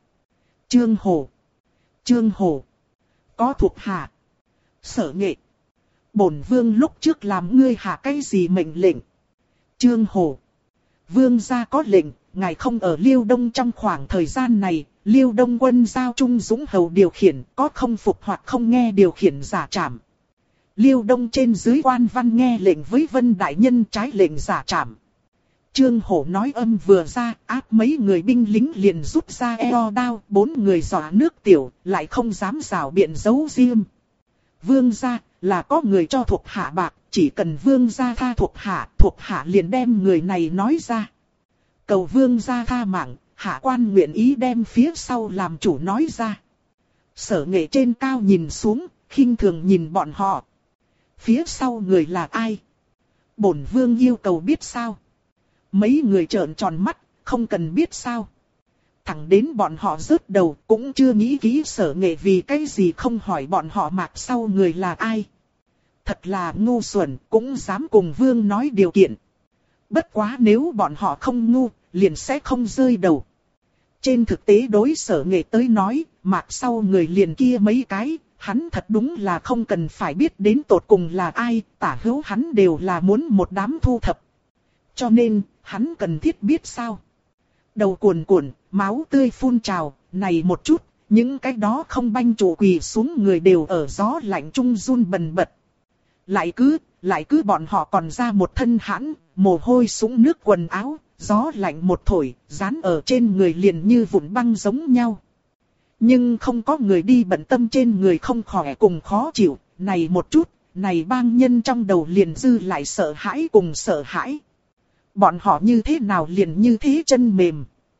Trương Hổ. Có thuộc hạ. Sở Nghệ. Bổn vương lúc trước làm ngươi hạ cái gì mệnh lệnh? Trương Hổ. Vương gia có lệnh, ngài không ở Liêu Đông trong khoảng thời gian này. Liêu Đông quân giao Trung Dũng hầu điều khiển, có không phục hoặc không nghe điều khiển giả trảm. Liêu Đông trên dưới quan văn nghe lệnh với Vân đại nhân trái lệnh giả trảm. Trương Hổ nói âm vừa ra, áp mấy người binh lính liền rút ra eo đao, 4 người dọa nước tiểu, lại không dám rào biện giấu riêng. Vương gia, là có người cho thuộc hạ bạc, chỉ cần vương gia tha thuộc hạ liền đem người này nói ra. Cầu vương gia tha mạng. Hạ quan nguyện ý đem phía sau làm chủ nói ra. Sở Nghệ trên cao nhìn xuống, khinh thường nhìn bọn họ. Phía sau người là ai? Bổn vương yêu cầu biết sao? Mấy người trợn tròn mắt, không cần biết sao. Thẳng đến bọn họ rớt đầu cũng chưa nghĩ kỹ Sở Nghệ vì cái gì không hỏi bọn họ mạc sau người là ai. Thật là ngu xuẩn, cũng dám cùng vương nói điều kiện. Bất quá nếu bọn họ không ngu, liền sẽ không rơi đầu. Trên thực tế đối Sở Nghệ tới nói, mạc sau người liền kia mấy cái, hắn thật đúng là không cần phải biết đến tột cùng là ai, Tả Hữu hắn đều là muốn một đám thu thập. Cho nên, hắn cần thiết biết sao. Đầu cuồn cuộn, máu tươi phun trào, này một chút, những cái đó không banh trụ quỳ xuống người đều ở gió lạnh trung run bần bật. Lại cứ bọn họ còn ra một thân hãn, mồ hôi sũng nước quần áo. Gió lạnh một thổi, dán ở trên người liền như vụn băng giống nhau. Nhưng không có người đi bận tâm trên người không khỏe cùng khó chịu. Này một chút, này bang nhân trong đầu liền dư lại sợ hãi cùng sợ hãi. Bọn họ như thế nào liền như thế chân mềm.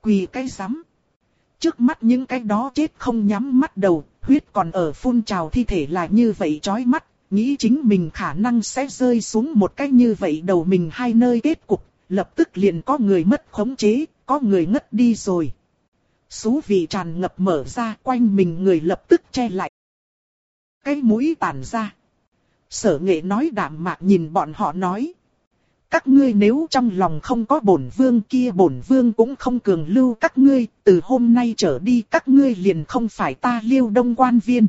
Quỳ cái rắm. Trước mắt những cái đó chết không nhắm mắt đầu, huyết còn ở phun trào thi thể là như vậy chói mắt, nghĩ chính mình khả năng sẽ rơi xuống một cách như vậy đầu mình hai nơi kết cục, lập tức liền có người mất khống chế, có người ngất đi rồi. Xú vị tràn ngập mở ra, quanh mình người lập tức che lại. Cái mũi tản ra. Sở Nghệ nói đạm mạc nhìn bọn họ nói. Các ngươi nếu trong lòng không có bổn vương kia, bổn vương cũng không cường lưu các ngươi, từ hôm nay trở đi các ngươi liền không phải ta Liêu Đông quan viên.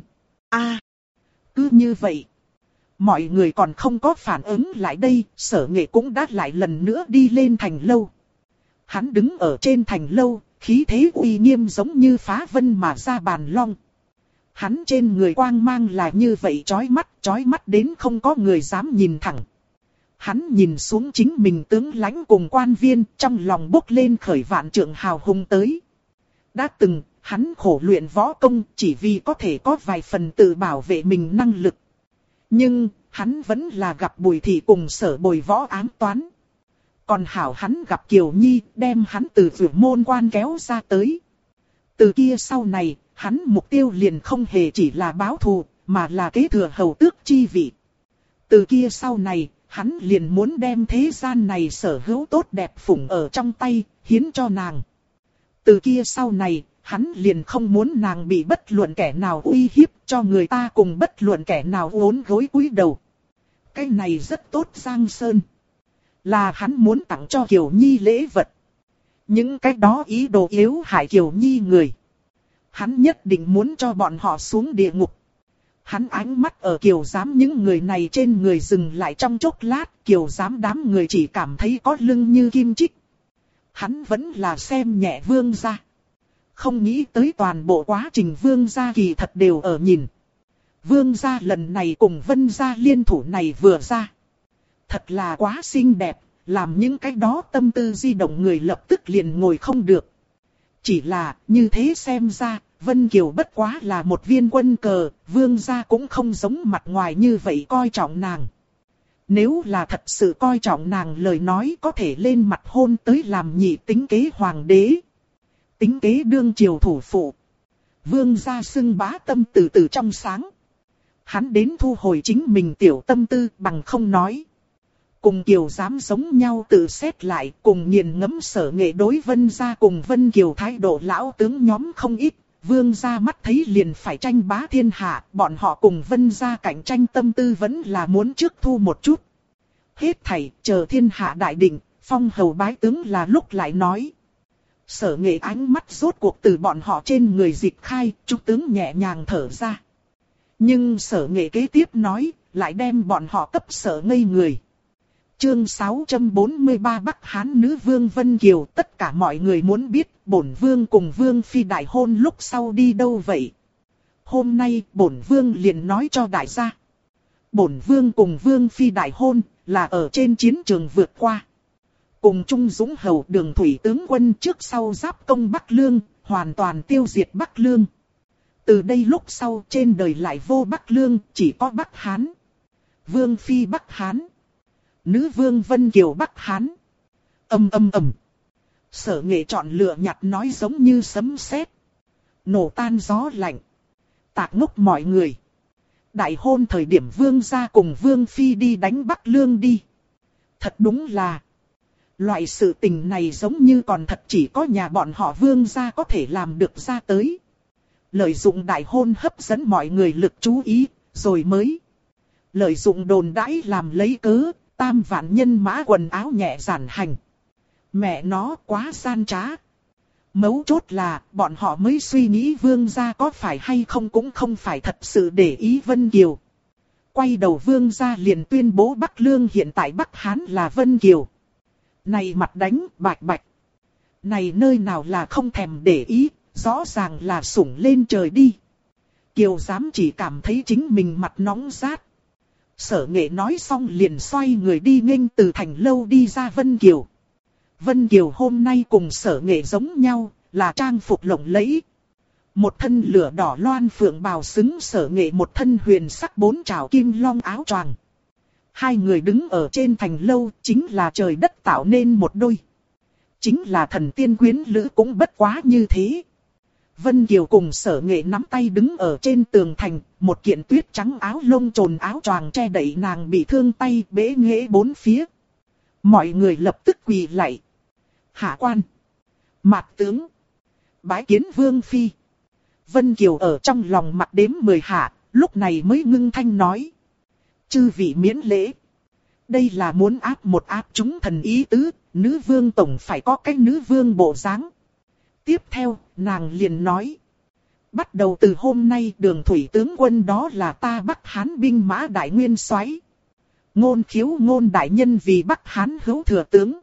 Cứ như vậy. Mọi người còn không có phản ứng lại đây, Sở Nghệ cũng đã lại lần nữa đi lên thành lâu. Hắn đứng ở trên thành lâu, khí thế uy nghiêm giống như phá vân mà ra bàn long. Hắn trên người quang mang là như vậy chói mắt đến không có người dám nhìn thẳng. Hắn nhìn xuống chính mình tướng lãnh cùng quan viên, trong lòng bốc lên khởi vạn trượng hào hùng tới. Đã từng, hắn khổ luyện võ công chỉ vì có thể có vài phần tự bảo vệ mình năng lực. Nhưng, hắn vẫn là gặp Bùi Thị cùng Sở Bồi võ ám toán. Còn hảo hắn gặp Kiều Nhi, đem hắn từ vượt môn quan kéo ra tới. Từ kia sau này, hắn mục tiêu liền không hề chỉ là báo thù, mà là kế thừa hầu tước chi vị. Từ kia sau này, hắn liền muốn đem thế gian này sở hữu tốt đẹp phụng ở trong tay, hiến cho nàng. Từ kia sau này, hắn liền không muốn nàng bị bất luận kẻ nào uy hiếp, cho người ta cùng bất luận kẻ nào uốn gối cúi đầu. Cái này rất tốt Giang Sơn. Là hắn muốn tặng cho Kiều Nhi lễ vật. Những cái đó ý đồ yếu hại Kiều Nhi người. Hắn nhất định muốn cho bọn họ xuống địa ngục. Hắn ánh mắt ở Kiều Giám những người này trên người dừng lại trong chốc lát. Kiều Giám đám người chỉ cảm thấy có lưng như kim chích. Hắn vẫn là xem nhẹ Vương gia. Không nghĩ tới toàn bộ quá trình Vương gia kỳ thật đều ở nhìn. Vương gia lần này cùng Vân gia liên thủ này vừa ra. Thật là quá xinh đẹp, làm những cái đó tâm tư di động người lập tức liền ngồi không được. Chỉ là, như thế xem ra, Vân Kiều bất quá là một viên quân cờ, Vương gia cũng không giống mặt ngoài như vậy coi trọng nàng. Nếu là thật sự coi trọng nàng lời nói có thể lên mặt hôn tới làm nhị tính kế hoàng đế. Tính kế đương triều thủ phụ. Vương gia xưng bá tâm từ từ trong sáng. Hắn đến thu hồi chính mình tiểu tâm tư bằng không nói. Cùng Kiều Giám giống nhau tự xét lại, cùng nghiền ngẫm Sở Nghệ đối Vân gia cùng Vân Kiều thái độ lão tướng nhóm không ít. Vương gia mắt thấy liền phải tranh bá thiên hạ, bọn họ cùng Vân gia cạnh tranh tâm tư vẫn là muốn trước thu một chút. Hết thảy, chờ thiên hạ đại định, phong hầu bái tướng là lúc lại nói. Sở Nghệ ánh mắt rốt cuộc từ bọn họ trên người dịch khai, trung tướng nhẹ nhàng thở ra. Nhưng Sở Nghệ kế tiếp nói, lại đem bọn họ cấp sợ ngây người. Chương 643 Bắc Hán nữ vương Vân Kiều, tất cả mọi người muốn biết bổn vương cùng vương phi đại hôn lúc sau đi đâu vậy. Hôm nay bổn vương liền nói cho đại gia. Bổn vương cùng vương phi đại hôn là ở trên chiến trường vượt qua. Cùng Trung Dũng hầu Đường thủy tướng quân trước sau giáp công Bắc Lương, hoàn toàn tiêu diệt Bắc Lương. Từ đây lúc sau trên đời lại vô Bắc Lương, chỉ có Bắc Hán. Vương phi Bắc Hán. Nữ vương Vân Kiều Bắc Hán. Ầm. Sở Nghệ chọn lựa nhặt nói giống như sấm sét, nổ tan gió lạnh. Tạc ngốc mọi người. Đại hôn thời điểm vương gia cùng vương phi đi đánh Bắc Lương đi. Thật đúng là. Loại sự tình này giống như còn thật chỉ có nhà bọn họ vương gia có thể làm được ra tới. Lợi dụng đại hôn hấp dẫn mọi người lực chú ý, rồi mới. Lợi dụng đồn đãi làm lấy cớ. Tam vạn nhân mã quần áo nhẹ giản hành. Mẹ nó quá gian trá. Mấu chốt là bọn họ mới suy nghĩ vương gia có phải hay không cũng không phải thật sự để ý Vân Kiều. Quay đầu vương gia liền tuyên bố Bắc Lương hiện tại Bắc Hán là Vân Kiều. Này mặt đánh bạch bạch. Này nơi nào là không thèm để ý, rõ ràng là sủng lên trời đi. Kiều Giám chỉ cảm thấy chính mình mặt nóng rát. Sở Nghệ nói xong liền xoay người đi nghênh từ thành lâu đi ra Vân Kiều. Vân Kiều hôm nay cùng Sở Nghệ giống nhau, là trang phục lộng lẫy. Một thân lửa đỏ loan phượng bào xứng Sở Nghệ một thân huyền sắc bốn trảo kim long áo choàng. Hai người đứng ở trên thành lâu chính là trời đất tạo nên một đôi. chính là thần tiên quyến lữ cũng bất quá như thế. Vân Kiều cùng Sở Nghệ nắm tay đứng ở trên tường thành, một kiện tuyết trắng áo lông trồn áo choàng che đậy nàng bị thương tay bế nghễ bốn phía. Mọi người lập tức quỳ lạy. Hạ quan, Mạt tướng, bái kiến Vương Phi. Vân Kiều ở trong lòng mặt đếm 10 hạ, lúc này mới ngưng thanh nói. Chư vị miễn lễ. Đây là muốn áp một áp chúng thần ý tứ, nữ vương tổng phải có cái nữ vương bộ dáng. Tiếp theo, nàng liền nói. Bắt đầu từ hôm nay Đường thủy tướng quân đó là ta Bắc Hán binh mã đại nguyên soái. Ngôn Khiếu Ngôn đại nhân vì Bắc Hán hữu thừa tướng.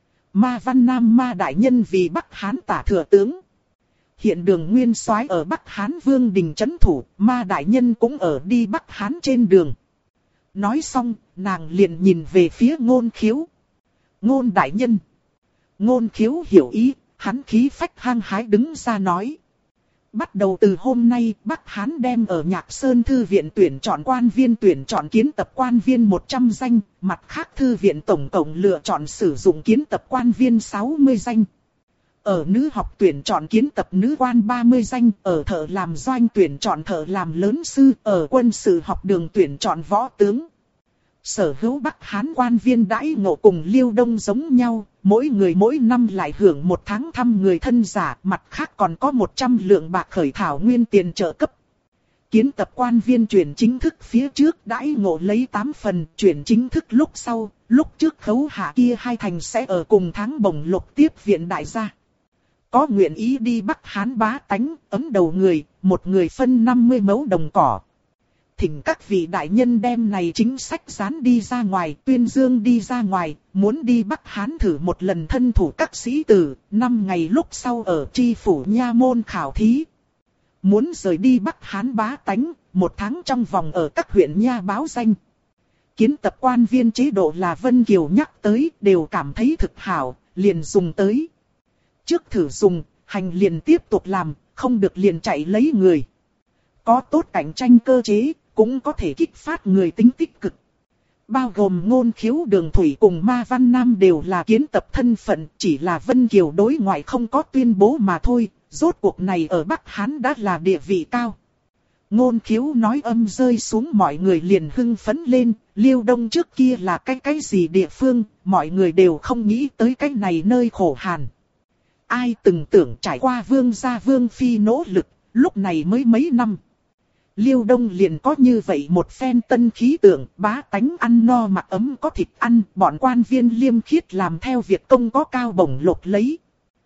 Ma Văn Nam Ma đại nhân vì Bắc Hán tả thừa tướng. Hiện Đường nguyên soái ở Bắc Hán vương đình trấn thủ, Ma đại nhân cũng ở đi Bắc Hán trên đường. Nói xong, nàng liền nhìn về phía Ngôn Khiếu. Ngôn đại nhân. Ngôn Khiếu hiểu ý, hắn khí phách hăng hái đứng ra nói. Bắt đầu từ hôm nay, Bắc Hán đem ở Nhạc Sơn Thư viện tuyển chọn quan viên tuyển chọn kiến tập quan viên 100 danh, mặt khác Thư viện tổng cộng lựa chọn sử dụng kiến tập quan viên 60 danh. Ở nữ học tuyển chọn kiến tập nữ quan 30 danh, ở thợ làm doanh tuyển chọn thợ làm lớn sư, ở quân sự học đường tuyển chọn võ tướng. Sở hữu Bắc Hán quan viên đãi ngộ cùng Liêu Đông giống nhau, mỗi người mỗi năm lại hưởng 1 tháng thăm người thân giả, mặt khác còn có 100 lượng bạc khởi thảo nguyên tiền trợ cấp. Kiến tập quan viên chuyển chính thức phía trước đãi ngộ lấy 8 phần, chuyển chính thức lúc sau, lúc trước khấu hạ kia 2 thành sẽ ở cùng tháng bổng lộc tiếp viện đại gia. Có nguyện ý đi Bắc Hán bá tánh, ấm đầu người, một người phân 50 mẫu đồng cỏ. Thỉnh các vị đại nhân đem này chính sách dán đi ra ngoài, tuyên dương đi ra ngoài, muốn đi Bắc Hán thử một lần thân thủ các sĩ tử, 5 ngày lúc sau ở tri phủ nha môn khảo thí. Muốn rời đi Bắc Hán bá tánh, 1 tháng trong vòng ở các huyện nha báo danh. Kiến tập quan viên chế độ là Vân Kiều nhắc tới, đều cảm thấy thực hảo, liền dùng tới. Trước thử dùng, hành liền tiếp tục làm, không được liền chạy lấy người. Có tốt cạnh tranh cơ chế, cũng có thể kích phát người tính tích cực. Bao gồm Ngôn Khiếu Đường thủy cùng Ma Văn Nam đều là kiến tập thân phận, chỉ là Vân Kiều đối ngoại không có tuyên bố mà thôi, rốt cuộc này ở Bắc Hán đã là địa vị cao. Ngôn Khiếu nói âm rơi xuống mọi người liền hưng phấn lên, Liêu Đông trước kia là cái gì địa phương, mọi người đều không nghĩ tới cái này nơi khổ hàn. Ai từng tưởng trải qua vương gia vương phi nỗ lực, lúc này mới mấy năm. Liêu Đông liền có như vậy một phen tân khí tượng, bá tánh ăn no mặc ấm có thịt ăn, bọn quan viên liêm khiết làm theo việc công có cao bổng lộc lấy.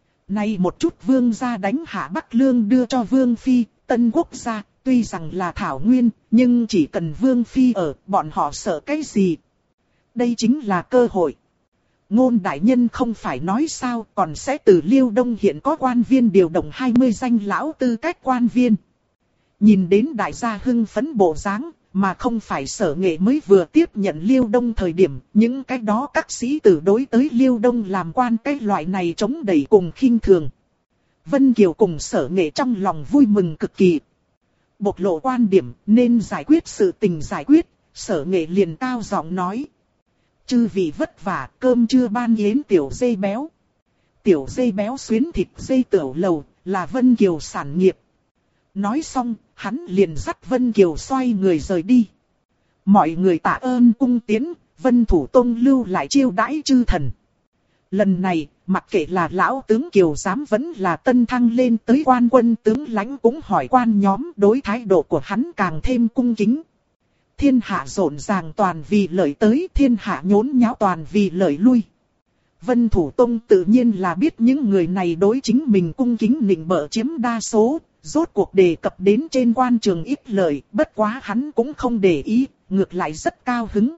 Nay một chút vương gia đánh hạ Bắc Lương đưa cho vương phi, tân quốc gia, tuy rằng là thảo nguyên, nhưng chỉ cần vương phi ở, bọn họ sợ cái gì? Đây chính là cơ hội. Ngôn đại nhân không phải nói sao, còn sẽ từ Liêu Đông hiện có quan viên điều động 20 danh lão tư cách quan viên. Nhìn đến đại gia hưng phấn bộ dáng, mà không phải Sở Nghệ mới vừa tiếp nhận Liêu Đông thời điểm, những cái đó các sĩ tử đối tới Liêu Đông làm quan cái loại này chống đẩy cùng khinh thường. Vân Kiều cùng Sở Nghệ trong lòng vui mừng cực kỳ. Bộc lộ quan điểm nên giải quyết sự tình giải quyết, Sở Nghệ liền cao giọng nói. Chư vị vất vả, cơm trưa ban yến tiểu dê béo. Tiểu dê béo xuyến thịt dê tiểu lầu, là Vân Kiều sản nghiệp. Nói xong, hắn liền dắt Vân Kiều xoay người rời đi. Mọi người tạ ơn cung tiến, Vân Thủ Tông lưu lại chiêu đãi chư thần. Lần này, mặc kệ là lão tướng Kiều Giám vẫn là tân thăng lên tới quan quân tướng lãnh cũng hỏi quan nhóm, đối thái độ của hắn càng thêm cung kính. Thiên hạ rộn ràng toàn vì lợi tới, thiên hạ nhốn nháo toàn vì lợi lui. Vân Thủ Tông tự nhiên là biết những người này đối chính mình cung kính nịnh bợ chiếm đa số, rốt cuộc đề cập đến trên quan trường ít lợi, bất quá hắn cũng không để ý, ngược lại rất cao hứng.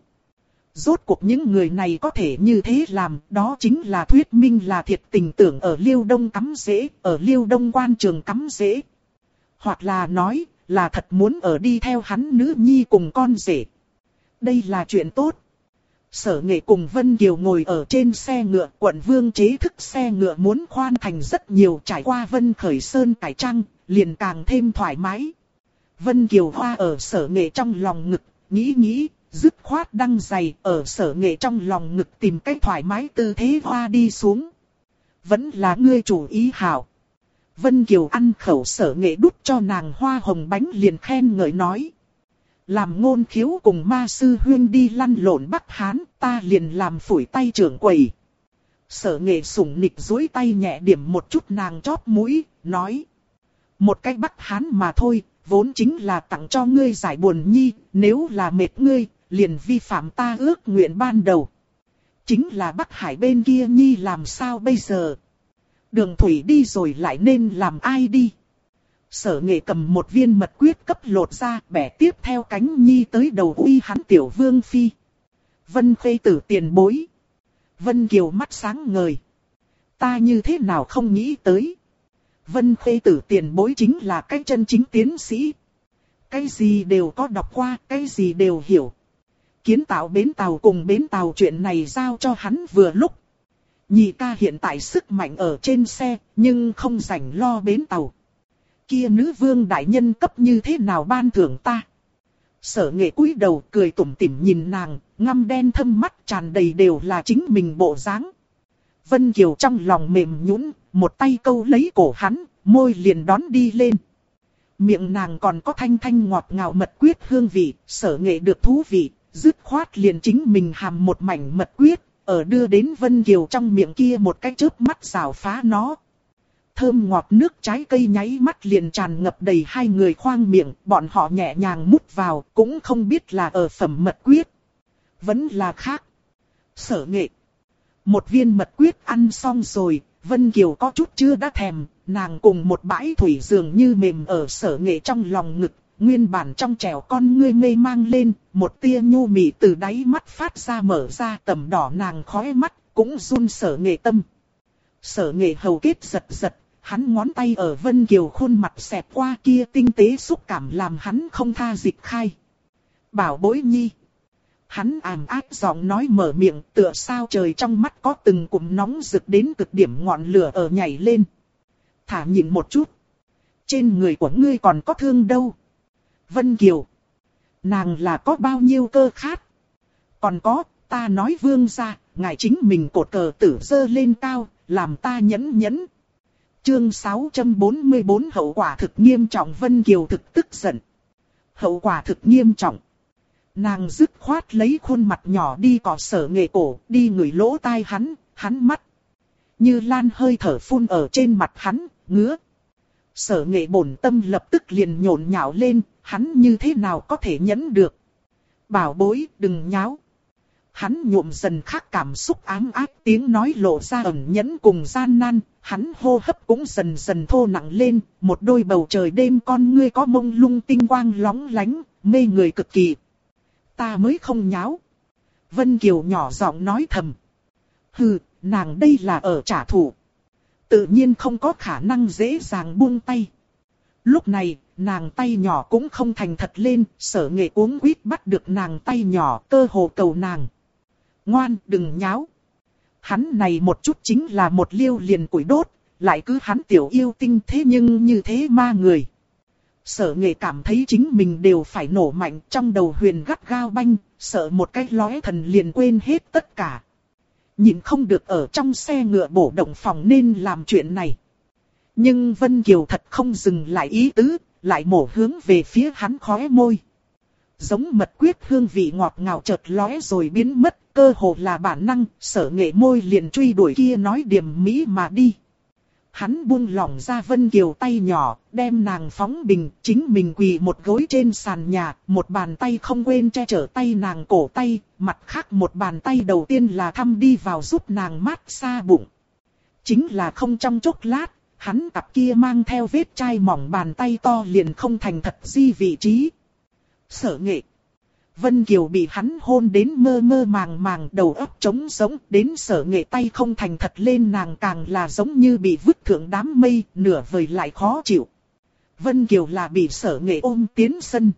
Rốt cuộc những người này có thể như thế làm, đó chính là thuyết minh là thiệt tình tưởng ở Liêu Đông cắm rễ, ở Liêu Đông quan trường cắm rễ. Hoặc là nói, là thật muốn ở đi theo hắn nữ nhi cùng con rể. Đây là chuyện tốt. Sở Nghệ cùng Vân Kiều ngồi ở trên xe ngựa, quận vương chế thức xe ngựa muốn khoan thành rất nhiều, trải qua Vân Khởi Sơn cải trang, liền càng thêm thoải mái. Vân Kiều hoa ở Sở Nghệ trong lòng ngực, nghĩ, dứt khoát đăng giày ở Sở Nghệ trong lòng ngực tìm cách thoải mái tư thế hoa đi xuống. Vẫn là ngươi chủ ý hảo. Vân Kiều ăn khẩu Sở Nghệ đút cho nàng hoa hồng bánh liền khen ngợi nói. Làm ngôn khiếu cùng ma sư huyên đi lăn lộn Bắc Hán, ta liền làm phủi tay trưởng quầy. Sở Nghệ sủng nịch duỗi tay nhẹ điểm một chút nàng chóp mũi, nói. Một cái Bắc Hán mà thôi, vốn chính là tặng cho ngươi giải buồn nhi, nếu là mệt ngươi, liền vi phạm ta ước nguyện ban đầu. Chính là Bắc Hải bên kia nhi làm sao bây giờ? Đường thủy đi rồi lại nên làm ai đi? Sở Nghệ cầm một viên mật quyết cấp lột ra, bẻ tiếp theo cánh nhi tới đầu uy hắn tiểu vương phi. Vân Khê Tử tiền bối. Vân Kiều mắt sáng ngời. Ta như thế nào không nghĩ tới. Vân Khê Tử tiền bối chính là cái chân chính tiến sĩ. Cái gì đều có đọc qua, cái gì đều hiểu. Kiến tạo bến tàu cùng bến tàu chuyện này giao cho hắn vừa lúc. Nhị ca hiện tại sức mạnh ở trên xe, nhưng không rảnh lo bến tàu. Kia nữ vương đại nhân cấp như thế nào ban thưởng ta? Sở Nghệ cúi đầu cười tủm tỉm nhìn nàng, ngăm đen thâm mắt tràn đầy đều là chính mình bộ dáng. Vân Kiều trong lòng mềm nhũn, một tay câu lấy cổ hắn, môi liền đón đi lên. Miệng nàng còn có thanh thanh ngọt ngào mật quyết hương vị, Sở Nghệ được thú vị, dứt khoát liền chính mình hàm một mảnh mật quyết, ở đưa đến Vân Kiều trong miệng kia một cái chớp mắt rào phá nó. Thơm ngọt nước trái cây nháy mắt liền tràn ngập đầy hai người khoang miệng, bọn họ nhẹ nhàng mút vào, cũng không biết là ở phẩm mật quyết. Vẫn là khác. Sở Nghệ. Một viên mật quyết ăn xong rồi, Vân Kiều có chút chưa đã thèm, nàng cùng một bãi thủy dường như mềm ở Sở Nghệ trong lòng ngực, nguyên bản trong trẻo con ngươi mê mang lên, một tia nhu mị từ đáy mắt phát ra mở ra tầm đỏ nàng khóe mắt, cũng run Sở Nghệ tâm. Sở Nghệ hầu kết giật giật, hắn ngón tay ở Vân Kiều khuôn mặt xẹt qua kia tinh tế xúc cảm làm hắn không tha dịch khai. Bảo bối nhi. Hắn ảm áp giọng nói mở miệng tựa sao trời trong mắt có từng cụm nóng rực đến cực điểm ngọn lửa ở nhảy lên. Thả nhìn một chút. Trên người của ngươi còn có thương đâu. Vân Kiều. Nàng là có bao nhiêu cơ khát. Còn có, ta nói vương gia, ngài chính mình cột cờ tử dơ lên cao, làm ta nhẫn nhẫn. Chương 644 hậu quả thực nghiêm trọng. Vân Kiều thực tức giận. Hậu quả thực nghiêm trọng. Nàng dứt khoát lấy khuôn mặt nhỏ đi cọ Sở Nghệ cổ, đi ngửi lỗ tai hắn mắt. Như lan hơi thở phun ở trên mặt hắn, ngứa. Sở Nghệ bổn tâm lập tức liền nhổn nhạo lên, hắn như thế nào có thể nhẫn được. Bảo bối, đừng nháo. Hắn nhuộm dần khác cảm xúc ám ác, tiếng nói lộ ra ẩn nhẫn cùng gian nan, hắn hô hấp cũng dần dần thô nặng lên, một đôi bầu trời đêm con ngươi có mông lung tinh quang lóng lánh, mê người cực kỳ. Ta mới không nháo. Vân Kiều nhỏ giọng nói thầm. Hừ, nàng đây là ở trả thù. Tự nhiên không có khả năng dễ dàng buông tay. Lúc này, nàng tay nhỏ cũng không thành thật lên, Sở Nghệ cuống quýt bắt được nàng tay nhỏ, cơ hồ cầu nàng. Ngoan, đừng nháo. Hắn này một chút chính là một liêu liền củi đốt, lại cứ hắn tiểu yêu tinh thế nhưng như thế ma người. Sở Nghệ cảm thấy chính mình đều phải nổ mạnh, trong đầu huyền gắt gao banh, sợ một cái lóe thần liền quên hết tất cả. Nhìn không được ở trong xe ngựa bổ động phòng nên làm chuyện này. Nhưng Vân Kiều thật không dừng lại ý tứ, lại mổ hướng về phía hắn khóe môi. Giống mật quyết hương vị ngọt ngào chợt lóe rồi biến mất, cơ hồ là bản năng, Sở Nghệ môi liền truy đuổi kia nói điềm mỹ mà đi. Hắn buông lỏng ra Vân Kiều tay nhỏ, đem nàng phóng bình, chính mình quỳ một gối trên sàn nhà, một bàn tay không quên che chở tay nàng cổ tay, mặt khác một bàn tay đầu tiên là thăm đi vào giúp nàng mát xa bụng. Chính là không trong chốc lát, hắn cặp kia mang theo vết chai mỏng bàn tay to liền không thành thật di vị trí. Sở Nghệ. Vân Kiều bị hắn hôn đến mơ mơ màng màng, đầu óc trống sống, đến Sở Nghệ tay không thành thật lên nàng càng là giống như bị vứt thượng đám mây, nửa vời lại khó chịu. Vân Kiều là bị Sở Nghệ ôm tiến sân.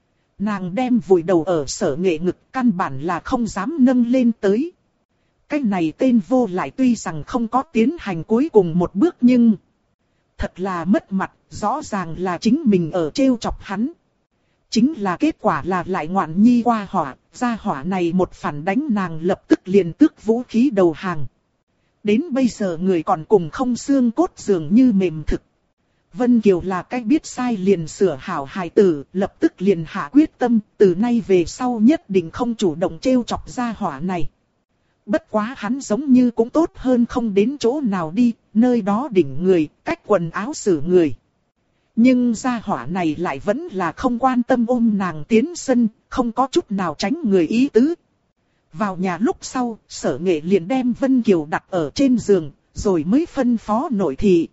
Nàng đem vùi đầu ở Sở Nghệ ngực, căn bản là không dám nâng lên tới. Cái này tên vô lại tuy rằng không có tiến hành cuối cùng một bước nhưng thật là mất mặt, rõ ràng là chính mình ở trêu chọc hắn. Chính là kết quả là lại ngoạn nhi qua hỏa, gia hỏa này một phản đánh nàng lập tức liền tước vũ khí đầu hàng. Đến bây giờ người còn cùng không xương cốt dường như mềm thực. Vân Kiều là cái biết sai liền sửa hảo hài tử, lập tức liền hạ quyết tâm, từ nay về sau nhất định không chủ động trêu chọc gia hỏa này. Bất quá hắn giống như cũng tốt hơn không đến chỗ nào đi, nơi đó đỉnh người, cách quần áo xử người. Nhưng gia hỏa này lại vẫn là không quan tâm ôm nàng tiến sân, không có chút nào tránh người ý tứ. Vào nhà lúc sau, Sở Nghệ liền đem Vân Kiều đặt ở trên giường, rồi mới phân phó nội thị.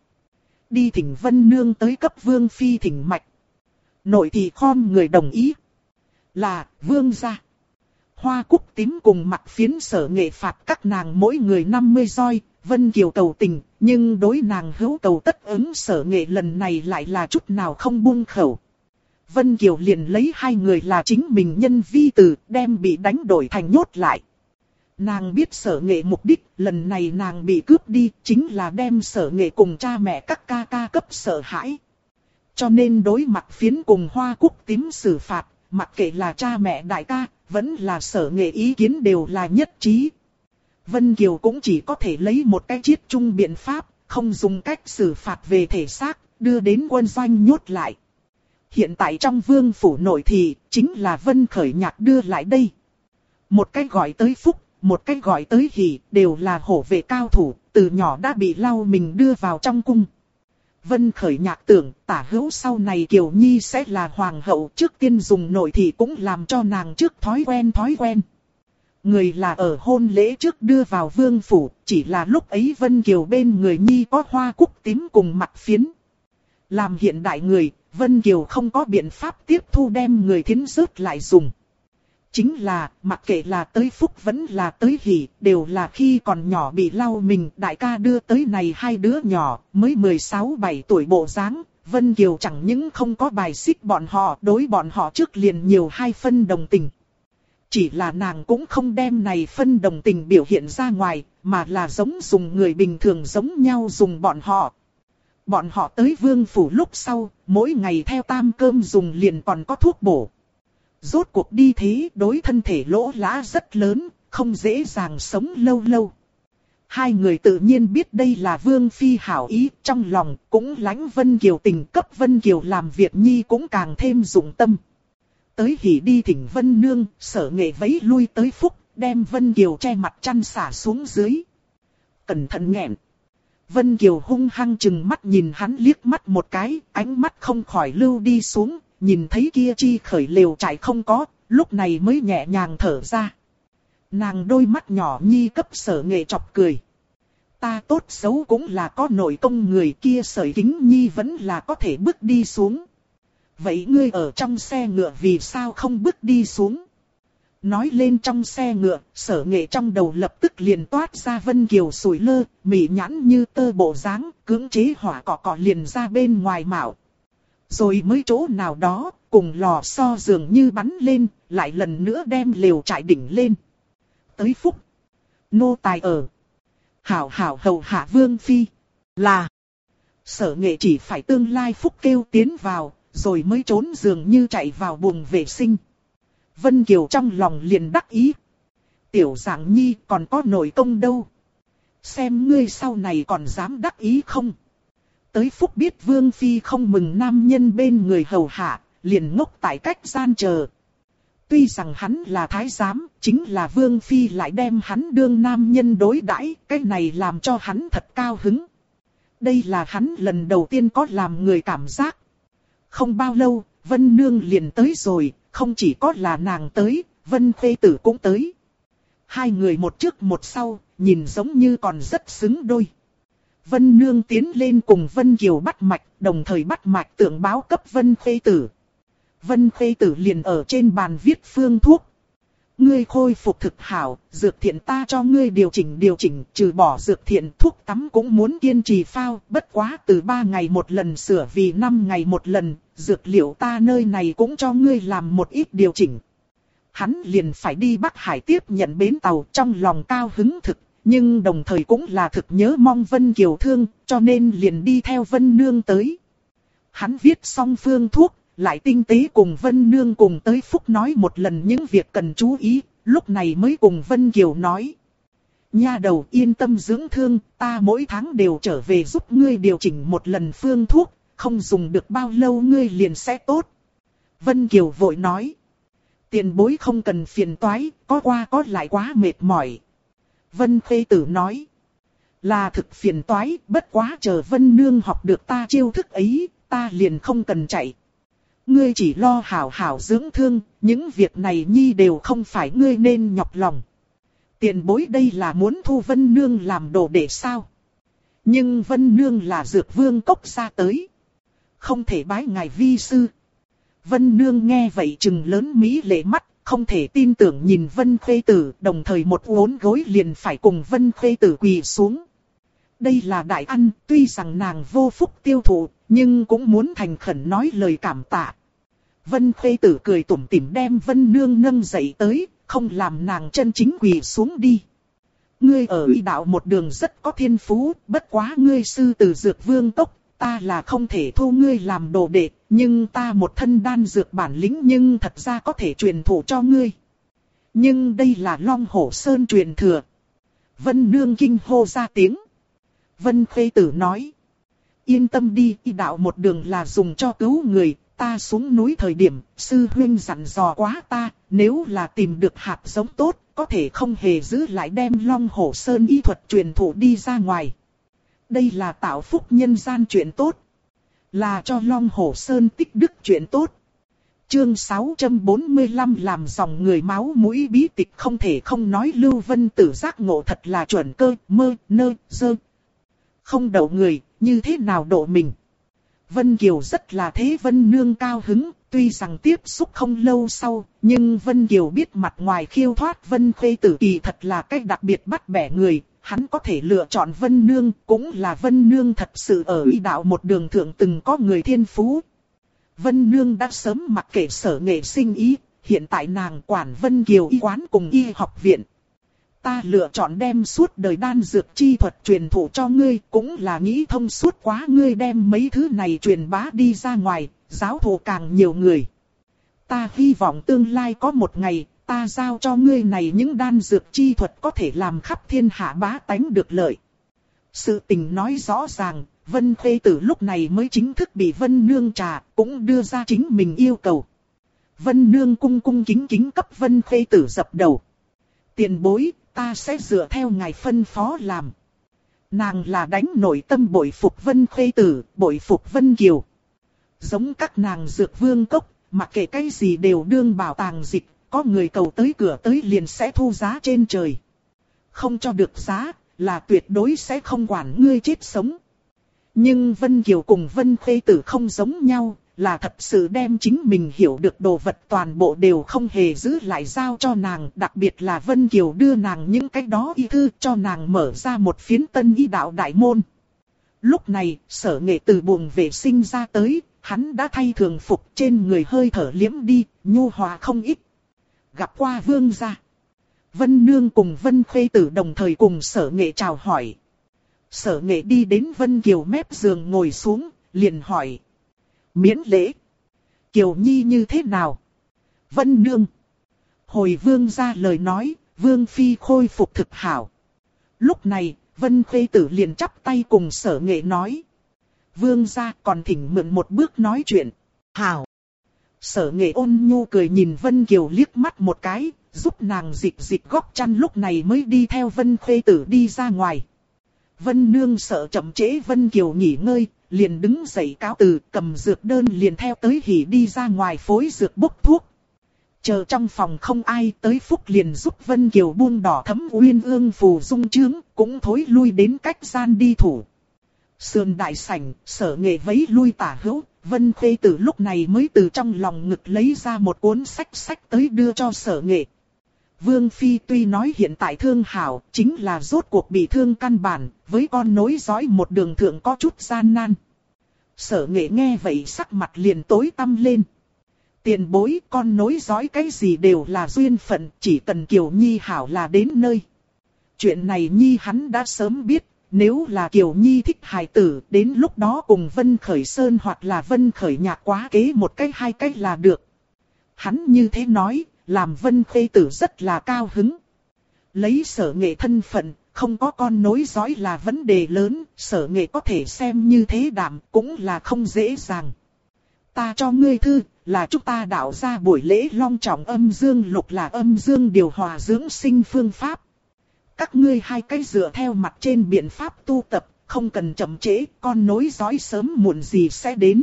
Đi thỉnh Vân Nương tới cấp Vương Phi thỉnh mạch. Nội thị khom người đồng ý. Là, Vương gia. Hoa Cúc Tím cùng Mặt Phiến Sở Nghệ phạt các nàng mỗi người 50 roi, Vân Kiều cầu tình, nhưng đối nàng hữu cầu tất ứng Sở Nghệ lần này lại là chút nào không buông khẩu. Vân Kiều liền lấy hai người là chính mình nhân vi từ, đem bị đánh đổi thành nhốt lại. Nàng biết Sở Nghệ mục đích, lần này nàng bị cướp đi, chính là đem Sở Nghệ cùng cha mẹ các ca ca cấp sợ hãi. Cho nên đối Mặt Phiến cùng Hoa Cúc Tím xử phạt, mặc kệ là cha mẹ đại ca, vẫn là Sở Nghệ ý kiến đều là nhất trí. Vân Kiều cũng chỉ có thể lấy một cái chiết chung biện pháp, không dùng cách xử phạt về thể xác, đưa đến quân doanh nhốt lại. Hiện tại trong vương phủ nội thị, chính là Vân Khởi Nhạc đưa lại đây. Một cái gọi tới Phúc, một cái gọi tới Hỷ, đều là hổ vệ cao thủ, từ nhỏ đã bị lau mình đưa vào trong cung. Vân Khởi Nhạc tưởng tả hữu sau này Kiều Nhi sẽ là hoàng hậu, trước tiên dùng nội thị cũng làm cho nàng trước thói quen. Người là ở hôn lễ trước đưa vào vương phủ, chỉ là lúc ấy Vân Kiều bên người Nhi có Hoa Cúc Tím cùng Mặt Phiến. Làm hiện đại người, Vân Kiều không có biện pháp tiếp thu đem người thiến rớt lại dùng. Chính là, mặc kệ là tới Phúc vẫn là tới Hỷ, đều là khi còn nhỏ bị lau mình, đại ca đưa tới này hai đứa nhỏ, mới 16-17 tuổi bộ dáng. Vân Kiều chẳng những không có bài xích bọn họ, đối bọn họ trước liền nhiều 2 phân đồng tình. Chỉ là nàng cũng không đem này phân đồng tình biểu hiện ra ngoài, mà là giống dùng người bình thường giống nhau dùng bọn họ. Bọn họ tới vương phủ lúc sau, mỗi ngày theo tam cơm dùng liền còn có thuốc bổ. Rốt cuộc đi thế đối thân thể lỗ lã rất lớn, không dễ dàng sống lâu lâu. Hai người tự nhiên biết đây là Vương Phi hảo ý, trong lòng cũng lãnh Vân Kiều tình, cấp Vân Kiều làm việc nhi cũng càng thêm dụng tâm. Tới Hỷ đi thỉnh Vân Nương, Sở Nghệ vẫy lui tới Phúc, đem Vân Kiều che mặt chăn xả xuống dưới. Cẩn thận nghẹn. Vân Kiều hung hăng chừng mắt nhìn hắn liếc mắt một cái, ánh mắt không khỏi lưu đi xuống, nhìn thấy kia chi khởi lều trại không có, lúc này mới nhẹ nhàng thở ra. Nàng đôi mắt nhỏ nhi cấp Sở Nghệ chọc cười. Ta tốt xấu cũng là có nội công, người kia sợi kính nhi vẫn là có thể bước đi xuống. Vậy ngươi ở trong xe ngựa vì sao không bước đi xuống? Nói lên trong xe ngựa, Sở Nghệ trong đầu lập tức liền toát ra Vân Kiều sủi lơ, mỉ nhãn như tơ bộ dáng, cưỡng chế hỏa cọ liền ra bên ngoài mạo. Rồi mới chỗ nào đó, cùng lò xo dường như bắn lên, lại lần nữa đem lều trại đỉnh lên. Tới Phúc. Nô tài ở. Hảo hầu hạ Vương Phi. Là. Sở Nghệ chỉ phải tương lai Phúc kêu tiến vào, rồi mới trốn dường như chạy vào buồng vệ sinh. Vân Kiều trong lòng liền đắc ý. Tiểu Giảng Nhi còn có nội công đâu. Xem ngươi sau này còn dám đắc ý không. Tới Phúc biết Vương Phi không mừng nam nhân bên người hầu hạ, liền ngốc tại cách gian chờ. Tuy rằng hắn là thái giám, chính là Vương Phi lại đem hắn đương nam nhân đối đãi, cái này làm cho hắn thật cao hứng. Đây là hắn lần đầu tiên có làm người cảm giác. Không bao lâu, Vân Nương liền tới rồi, không chỉ có là nàng tới, Vân Khuê Tử cũng tới. Hai người một trước một sau, nhìn giống như còn rất xứng đôi. Vân Nương tiến lên cùng Vân Kiều bắt mạch, đồng thời bắt mạch tượng báo cấp Vân Khuê Tử. Vân Khuê Tử liền ở trên bàn viết phương thuốc. Ngươi khôi phục thực hảo, dược thiện ta cho ngươi điều chỉnh, trừ bỏ dược thiện thuốc tắm cũng muốn kiên trì phao, bất quá từ 3 ngày một lần sửa vì 5 ngày một lần, dược liệu ta nơi này cũng cho ngươi làm một ít điều chỉnh. Hắn liền phải đi Bắc Hải tiếp nhận bến tàu, trong lòng cao hứng thực, nhưng đồng thời cũng là thực nhớ mong Vân Kiều thương, cho nên liền đi theo Vân Nương tới. Hắn viết xong phương thuốc, lại tinh tế cùng Vân Nương cùng tới Phúc nói một lần những việc cần chú ý, lúc này mới cùng Vân Kiều nói. Nha đầu yên tâm dưỡng thương, ta mỗi tháng đều trở về giúp ngươi điều chỉnh một lần phương thuốc, không dùng được bao lâu ngươi liền sẽ tốt. Vân Kiều vội nói. Tiền bối không cần phiền toái, có qua có lại quá mệt mỏi. Vân Khê Tử nói. Là thực phiền toái, bất quá chờ Vân Nương học được ta chiêu thức ấy, ta liền không cần chạy. Ngươi chỉ lo hảo hảo dưỡng thương, những việc này nhi đều không phải ngươi nên nhọc lòng. Tiền bối đây là muốn thu Vân Nương làm đồ để sao? Nhưng Vân Nương là Dược Vương Cốc ra tới. Không thể bái ngài vi sư. Vân Nương nghe vậy trừng lớn mỹ lệ mắt, không thể tin tưởng nhìn Vân Khê Tử, đồng thời một uốn gối liền phải cùng Vân Khê Tử quỳ xuống. Đây là đại ăn, tuy rằng nàng vô phúc tiêu thụ, nhưng cũng muốn thành khẩn nói lời cảm tạ. Vân Khê Tử cười tủm tỉm đem Vân Nương nâng dậy tới, không làm nàng chân chính quỳ xuống đi. Ngươi ở y đạo một đường rất có thiên phú, bất quá ngươi sư từ Dược Vương Cốc, ta là không thể thu ngươi làm đồ đệ, nhưng ta một thân đan dược bản lĩnh nhưng thật ra có thể truyền thụ cho ngươi. Nhưng đây là Long Hổ Sơn truyền thừa. Vân Nương kinh hô ra tiếng. Vân Khê Tử nói. Yên tâm đi, y đạo một đường là dùng cho cứu người, ta xuống núi thời điểm, sư huynh dặn dò quá ta, nếu là tìm được hạt giống tốt, có thể không hề giữ lại đem Long Hổ Sơn y thuật truyền thụ đi ra ngoài. Đây là tạo phúc nhân gian chuyện tốt. Là cho Long Hổ Sơn tích đức chuyện tốt. Chương 645 làm dòng người máu mũi bí tịch không thể không nói Lưu Vân Tử giác ngộ thật là chuẩn cơ, mơ, nơ, dơ. Không đậu người, như thế nào độ mình. Vân Kiều rất là thế Vân Nương cao hứng, tuy rằng tiếp xúc không lâu sau, nhưng Vân Kiều biết mặt ngoài khiêu thoát Vân Khê Tử kỳ thật là cách đặc biệt bắt bẻ người. Hắn có thể lựa chọn Vân Nương, cũng là Vân Nương thật sự ở y đạo một đường thượng từng có người thiên phú. Vân Nương đã sớm mặc kệ Sở Nghệ sinh ý, hiện tại nàng quản Vân Kiều y quán cùng y học viện. Ta lựa chọn đem suốt đời đan dược chi thuật truyền thụ cho ngươi, cũng là nghĩ thông suốt quá ngươi đem mấy thứ này truyền bá đi ra ngoài, giáo thụ càng nhiều người. Ta hy vọng tương lai có một ngày, ta giao cho ngươi này những đan dược chi thuật có thể làm khắp thiên hạ bá tánh được lợi. Sự tình nói rõ ràng, Vân Khê Tử lúc này mới chính thức bị Vân Nương trà, cũng đưa ra chính mình yêu cầu. Vân Nương cung cung kính kính cấp Vân Khê Tử dập đầu. Tiền bối, ta sẽ dựa theo ngài phân phó làm. Nàng là đánh nội tâm bội phục Vân Khê Tử, bội phục Vân Kiều. Giống các nàng Dược Vương Cốc, mặc kệ cái gì đều đương bảo tàng dịch. Có người cầu tới cửa tới liền sẽ thu giá trên trời. Không cho được giá, là tuyệt đối sẽ không quản ngươi chết sống. Nhưng Vân Kiều cùng Vân Khê Tử không giống nhau, là thật sự đem chính mình hiểu được đồ vật toàn bộ đều không hề giữ lại giao cho nàng. Đặc biệt là Vân Kiều đưa nàng những cái đó y thư cho nàng mở ra một phiến tân y đạo đại môn. Lúc này, Sở Nghệ từ buồng vệ sinh ra tới, hắn đã thay thường phục trên người hơi thở liễm đi, nhu hòa không ít. Gặp qua vương gia. Vân Nương cùng Vân Khê Tử đồng thời cùng Sở Nghệ chào hỏi. Sở Nghệ đi đến Vân Kiều mép giường ngồi xuống, liền hỏi. Miễn lễ. Kiều Nhi như thế nào? Vân Nương. Hồi vương gia lời nói, vương phi khôi phục thực hảo. Lúc này, Vân Khê Tử liền chắp tay cùng Sở Nghệ nói. Vương gia còn thỉnh mượn một bước nói chuyện. Hảo. Sở Nghệ ôn nhu cười nhìn Vân Kiều liếc mắt một cái, giúp nàng dịch góc chăn lúc này mới đi theo Vân Khê Tử đi ra ngoài. Vân Nương sợ chậm trễ Vân Kiều nghỉ ngơi, liền đứng dậy cáo từ, cầm dược đơn liền theo tới hỉ đi ra ngoài phối dược bốc thuốc. Chờ trong phòng không ai tới phúc liền giúp Vân Kiều buông đỏ thấm uyên ương phù dung trướng, cũng thối lui đến cách gian đi thủ. Sườn đại sảnh, Sở Nghệ vẫy lui tả hữu, Vân Khê Tử lúc này mới từ trong lòng ngực lấy ra một cuốn sách tới đưa cho Sở Nghệ. Vương Phi tuy nói hiện tại thương hảo, chính là rốt cuộc bị thương căn bản, với con nối dõi một đường thượng có chút gian nan. Sở Nghệ nghe vậy sắc mặt liền tối tăm lên. Tiền bối con nối dõi cái gì đều là duyên phận, chỉ cần Kiều Nhi hảo là đến nơi. Chuyện này Nhi hắn đã sớm biết. Nếu là Kiều Nhi thích hài tử, đến lúc đó cùng Vân Khởi Sơn hoặc là Vân Khởi Nhạc quá kế một cách hai cách là được. Hắn như thế nói, làm Vân Khê Tử rất là cao hứng. Lấy Sở Nghệ thân phận, không có con nối dõi là vấn đề lớn, Sở Nghệ có thể xem như thế đảm cũng là không dễ dàng. Ta cho ngươi thư, là chúng ta đạo ra buổi lễ long trọng âm dương lục là âm dương điều hòa dưỡng sinh phương pháp. Các ngươi hai cái dựa theo mặt trên biện pháp tu tập, không cần chậm trễ, con nối dõi sớm muộn gì sẽ đến.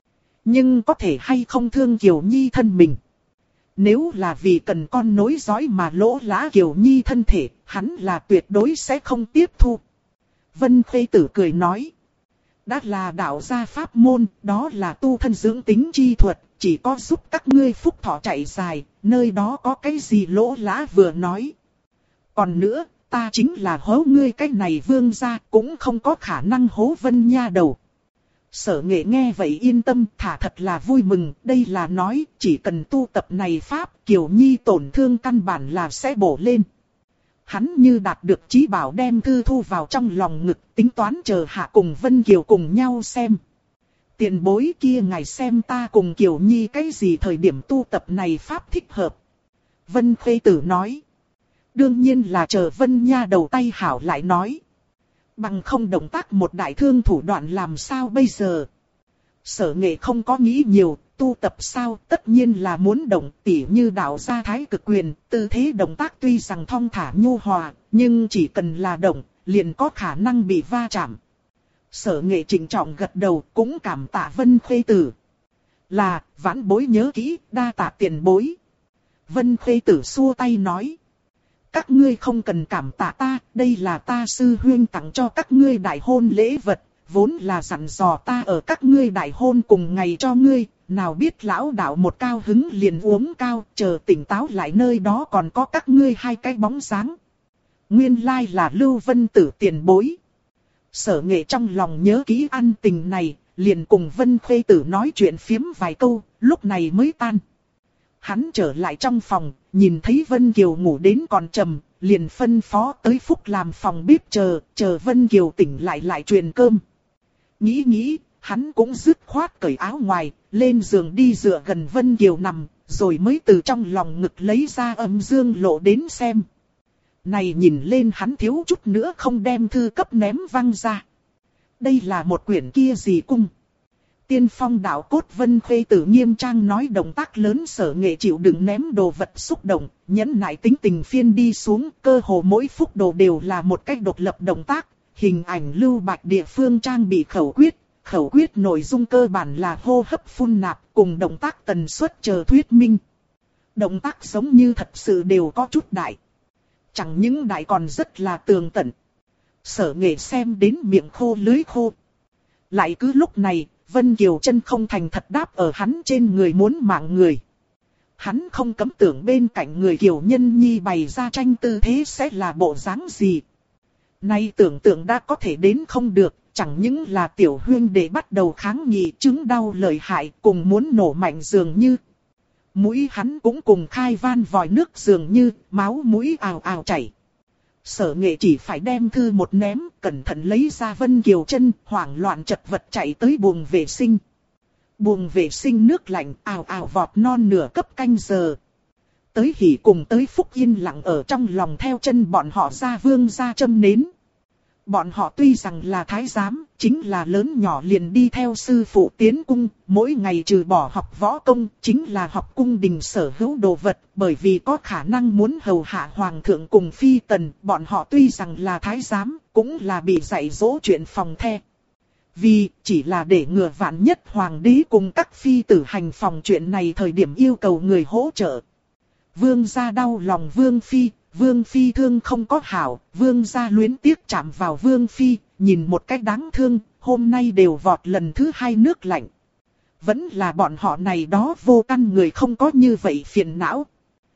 Nhưng có thể hay không thương Kiều Nhi thân mình. Nếu là vì cần con nối dõi mà lỗ lã Kiều Nhi thân thể, hắn là tuyệt đối sẽ không tiếp thu. Vân Khê Tử cười nói. Đã là đạo gia pháp môn, đó là tu thân dưỡng tính chi thuật, chỉ có giúp các ngươi phúc thọ chạy dài, nơi đó có cái gì lỗ lã vừa nói. Còn nữa, ta chính là hố ngươi cái này vương gia, cũng không có khả năng hố Vân nha đầu. Sở Nghệ nghe vậy yên tâm, thả thật là vui mừng, đây là nói, chỉ cần tu tập này pháp, Kiều Nhi tổn thương căn bản là sẽ bổ lên. Hắn như đạt được chí bảo đem thư thu vào trong lòng ngực, tính toán chờ hạ cùng Vân Kiều cùng nhau xem. Tiền bối kia ngài xem ta cùng Kiều Nhi cái gì thời điểm tu tập này pháp thích hợp. Vân Khê Tử nói. Đương nhiên là chờ Vân nha đầu tay hảo lại nói. Bằng không động tác một đại thương thủ đoạn làm sao bây giờ. Sở Nghệ không có nghĩ nhiều, tu tập sao tất nhiên là muốn động, tỉ như đạo gia thái cực quyền, tư thế động tác tuy rằng thong thả nhu hòa, nhưng chỉ cần là động, liền có khả năng bị va chạm. Sở Nghệ trịnh trọng gật đầu, cũng cảm tạ Vân Khê Tử. Là, vãn bối nhớ kỹ, đa tạ tiền bối. Vân Khê Tử xua tay nói. Các ngươi không cần cảm tạ ta, đây là ta sư huynh tặng cho các ngươi đại hôn lễ vật, vốn là dặn dò ta ở các ngươi đại hôn cùng ngày cho ngươi, nào biết lão đạo một cao hứng liền uống cao, chờ tỉnh táo lại nơi đó còn có các ngươi hai cái bóng dáng. Nguyên lai là Lưu Vân Tử tiền bối. Sở Nghệ trong lòng nhớ kỹ ăn tình này, liền cùng Vân Khê Tử nói chuyện phiếm vài câu, lúc này mới tan. Hắn trở lại trong phòng, nhìn thấy Vân Kiều ngủ đến còn trầm, liền phân phó tới Phúc làm phòng bếp chờ Vân Kiều tỉnh lại truyền cơm. Nghĩ, hắn cũng dứt khoát cởi áo ngoài, lên giường đi dựa gần Vân Kiều nằm, rồi mới từ trong lòng ngực lấy ra âm dương lộ đến xem. Này nhìn lên hắn thiếu chút nữa không đem thư cấp ném văng ra. Đây là một quyển kia gì cung. Tiên phong đạo cốt Vân Khê Tử nghiêm trang nói động tác lớn Sở Nghệ chịu đựng ném đồ vật xúc động, nhẫn nại tính tình phiên đi xuống, cơ hồ mỗi phúc đồ đều là một cách độc lập động tác, hình ảnh lưu bạch địa phương trang bị khẩu quyết nội dung cơ bản là hô hấp phun nạp cùng động tác tần suất chờ thuyết minh. Động tác giống như thật sự đều có chút đại. Chẳng những đại còn rất là tường tận. Sở Nghệ xem đến miệng khô lưỡi khô. Lại cứ lúc này, Vân Kiều chân không thành thật đáp ở hắn trên người muốn mạng người. Hắn không cấm tưởng bên cạnh người Kiều Nhân Nhi bày ra tranh tư thế sẽ là bộ dáng gì. Nay tưởng tượng đã có thể đến không được, chẳng những là tiểu huyên để bắt đầu kháng nghị chứng đau lợi hại cùng muốn nổ mạnh dường như. Mũi hắn cũng cùng khai van vòi nước dường như, máu mũi ào ào chảy. Sở Nghệ chỉ phải đem thư một ném, cẩn thận lấy ra Vân Kiều chân, hoảng loạn chật vật chạy tới buồng vệ sinh. Buồng vệ sinh nước lạnh ào ào vọt non nửa cấp canh giờ. Tới Hỉ cùng tới Phúc yên lặng ở trong lòng theo chân bọn họ ra vương ra châm nến. Bọn họ tuy rằng là thái giám, chính là lớn nhỏ liền đi theo sư phụ tiến cung, mỗi ngày trừ bỏ học võ công, chính là học cung đình sở hữu đồ vật, bởi vì có khả năng muốn hầu hạ hoàng thượng cùng phi tần, bọn họ tuy rằng là thái giám, cũng là bị dạy dỗ chuyện phòng the. Vì chỉ là để ngừa vạn nhất hoàng đế cùng các phi tử hành phòng chuyện này thời điểm yêu cầu người hỗ trợ. Vương gia đau lòng Vương Phi thương không có hảo, Vương gia luyến tiếc chạm vào Vương Phi, nhìn một cách đáng thương, hôm nay đều vọt lần thứ 2 nước lạnh. Vẫn là bọn họ này đó vô căn người không có như vậy phiền não.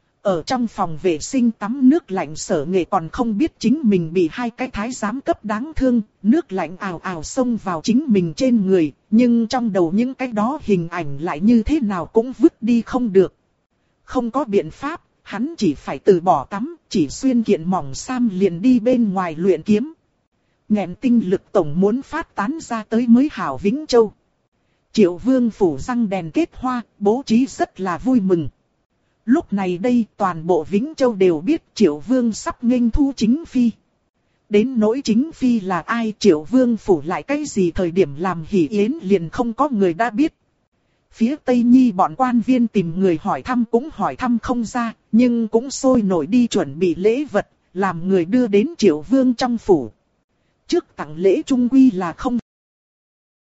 Ở trong phòng vệ sinh tắm nước lạnh Sở Nghệ còn không biết chính mình bị 2 cái thái giám cấp đáng thương, nước lạnh ào ào xông vào chính mình trên người, nhưng trong đầu những cái đó hình ảnh lại như thế nào cũng vứt đi không được. Không có biện pháp. Hắn chỉ phải từ bỏ tắm, chỉ xuyên kiện mỏng sam liền đi bên ngoài luyện kiếm. Nghẹn tinh lực tổng muốn phát tán ra tới mới hảo Vĩnh Châu. Triệu Vương phủ răng đèn kết hoa, bố trí rất là vui mừng. Lúc này đây toàn bộ Vĩnh Châu đều biết Triệu Vương sắp nghênh thu chính phi. Đến nỗi chính phi là ai, Triệu Vương phủ lại cái gì thời điểm làm hỷ yến liền không có người đã biết. Phía Tây Nhi bọn quan viên tìm người hỏi thăm cũng hỏi thăm không ra, nhưng cũng sôi nổi đi chuẩn bị lễ vật, làm người đưa đến Triệu Vương trong phủ. Trước tặng lễ trung quy là không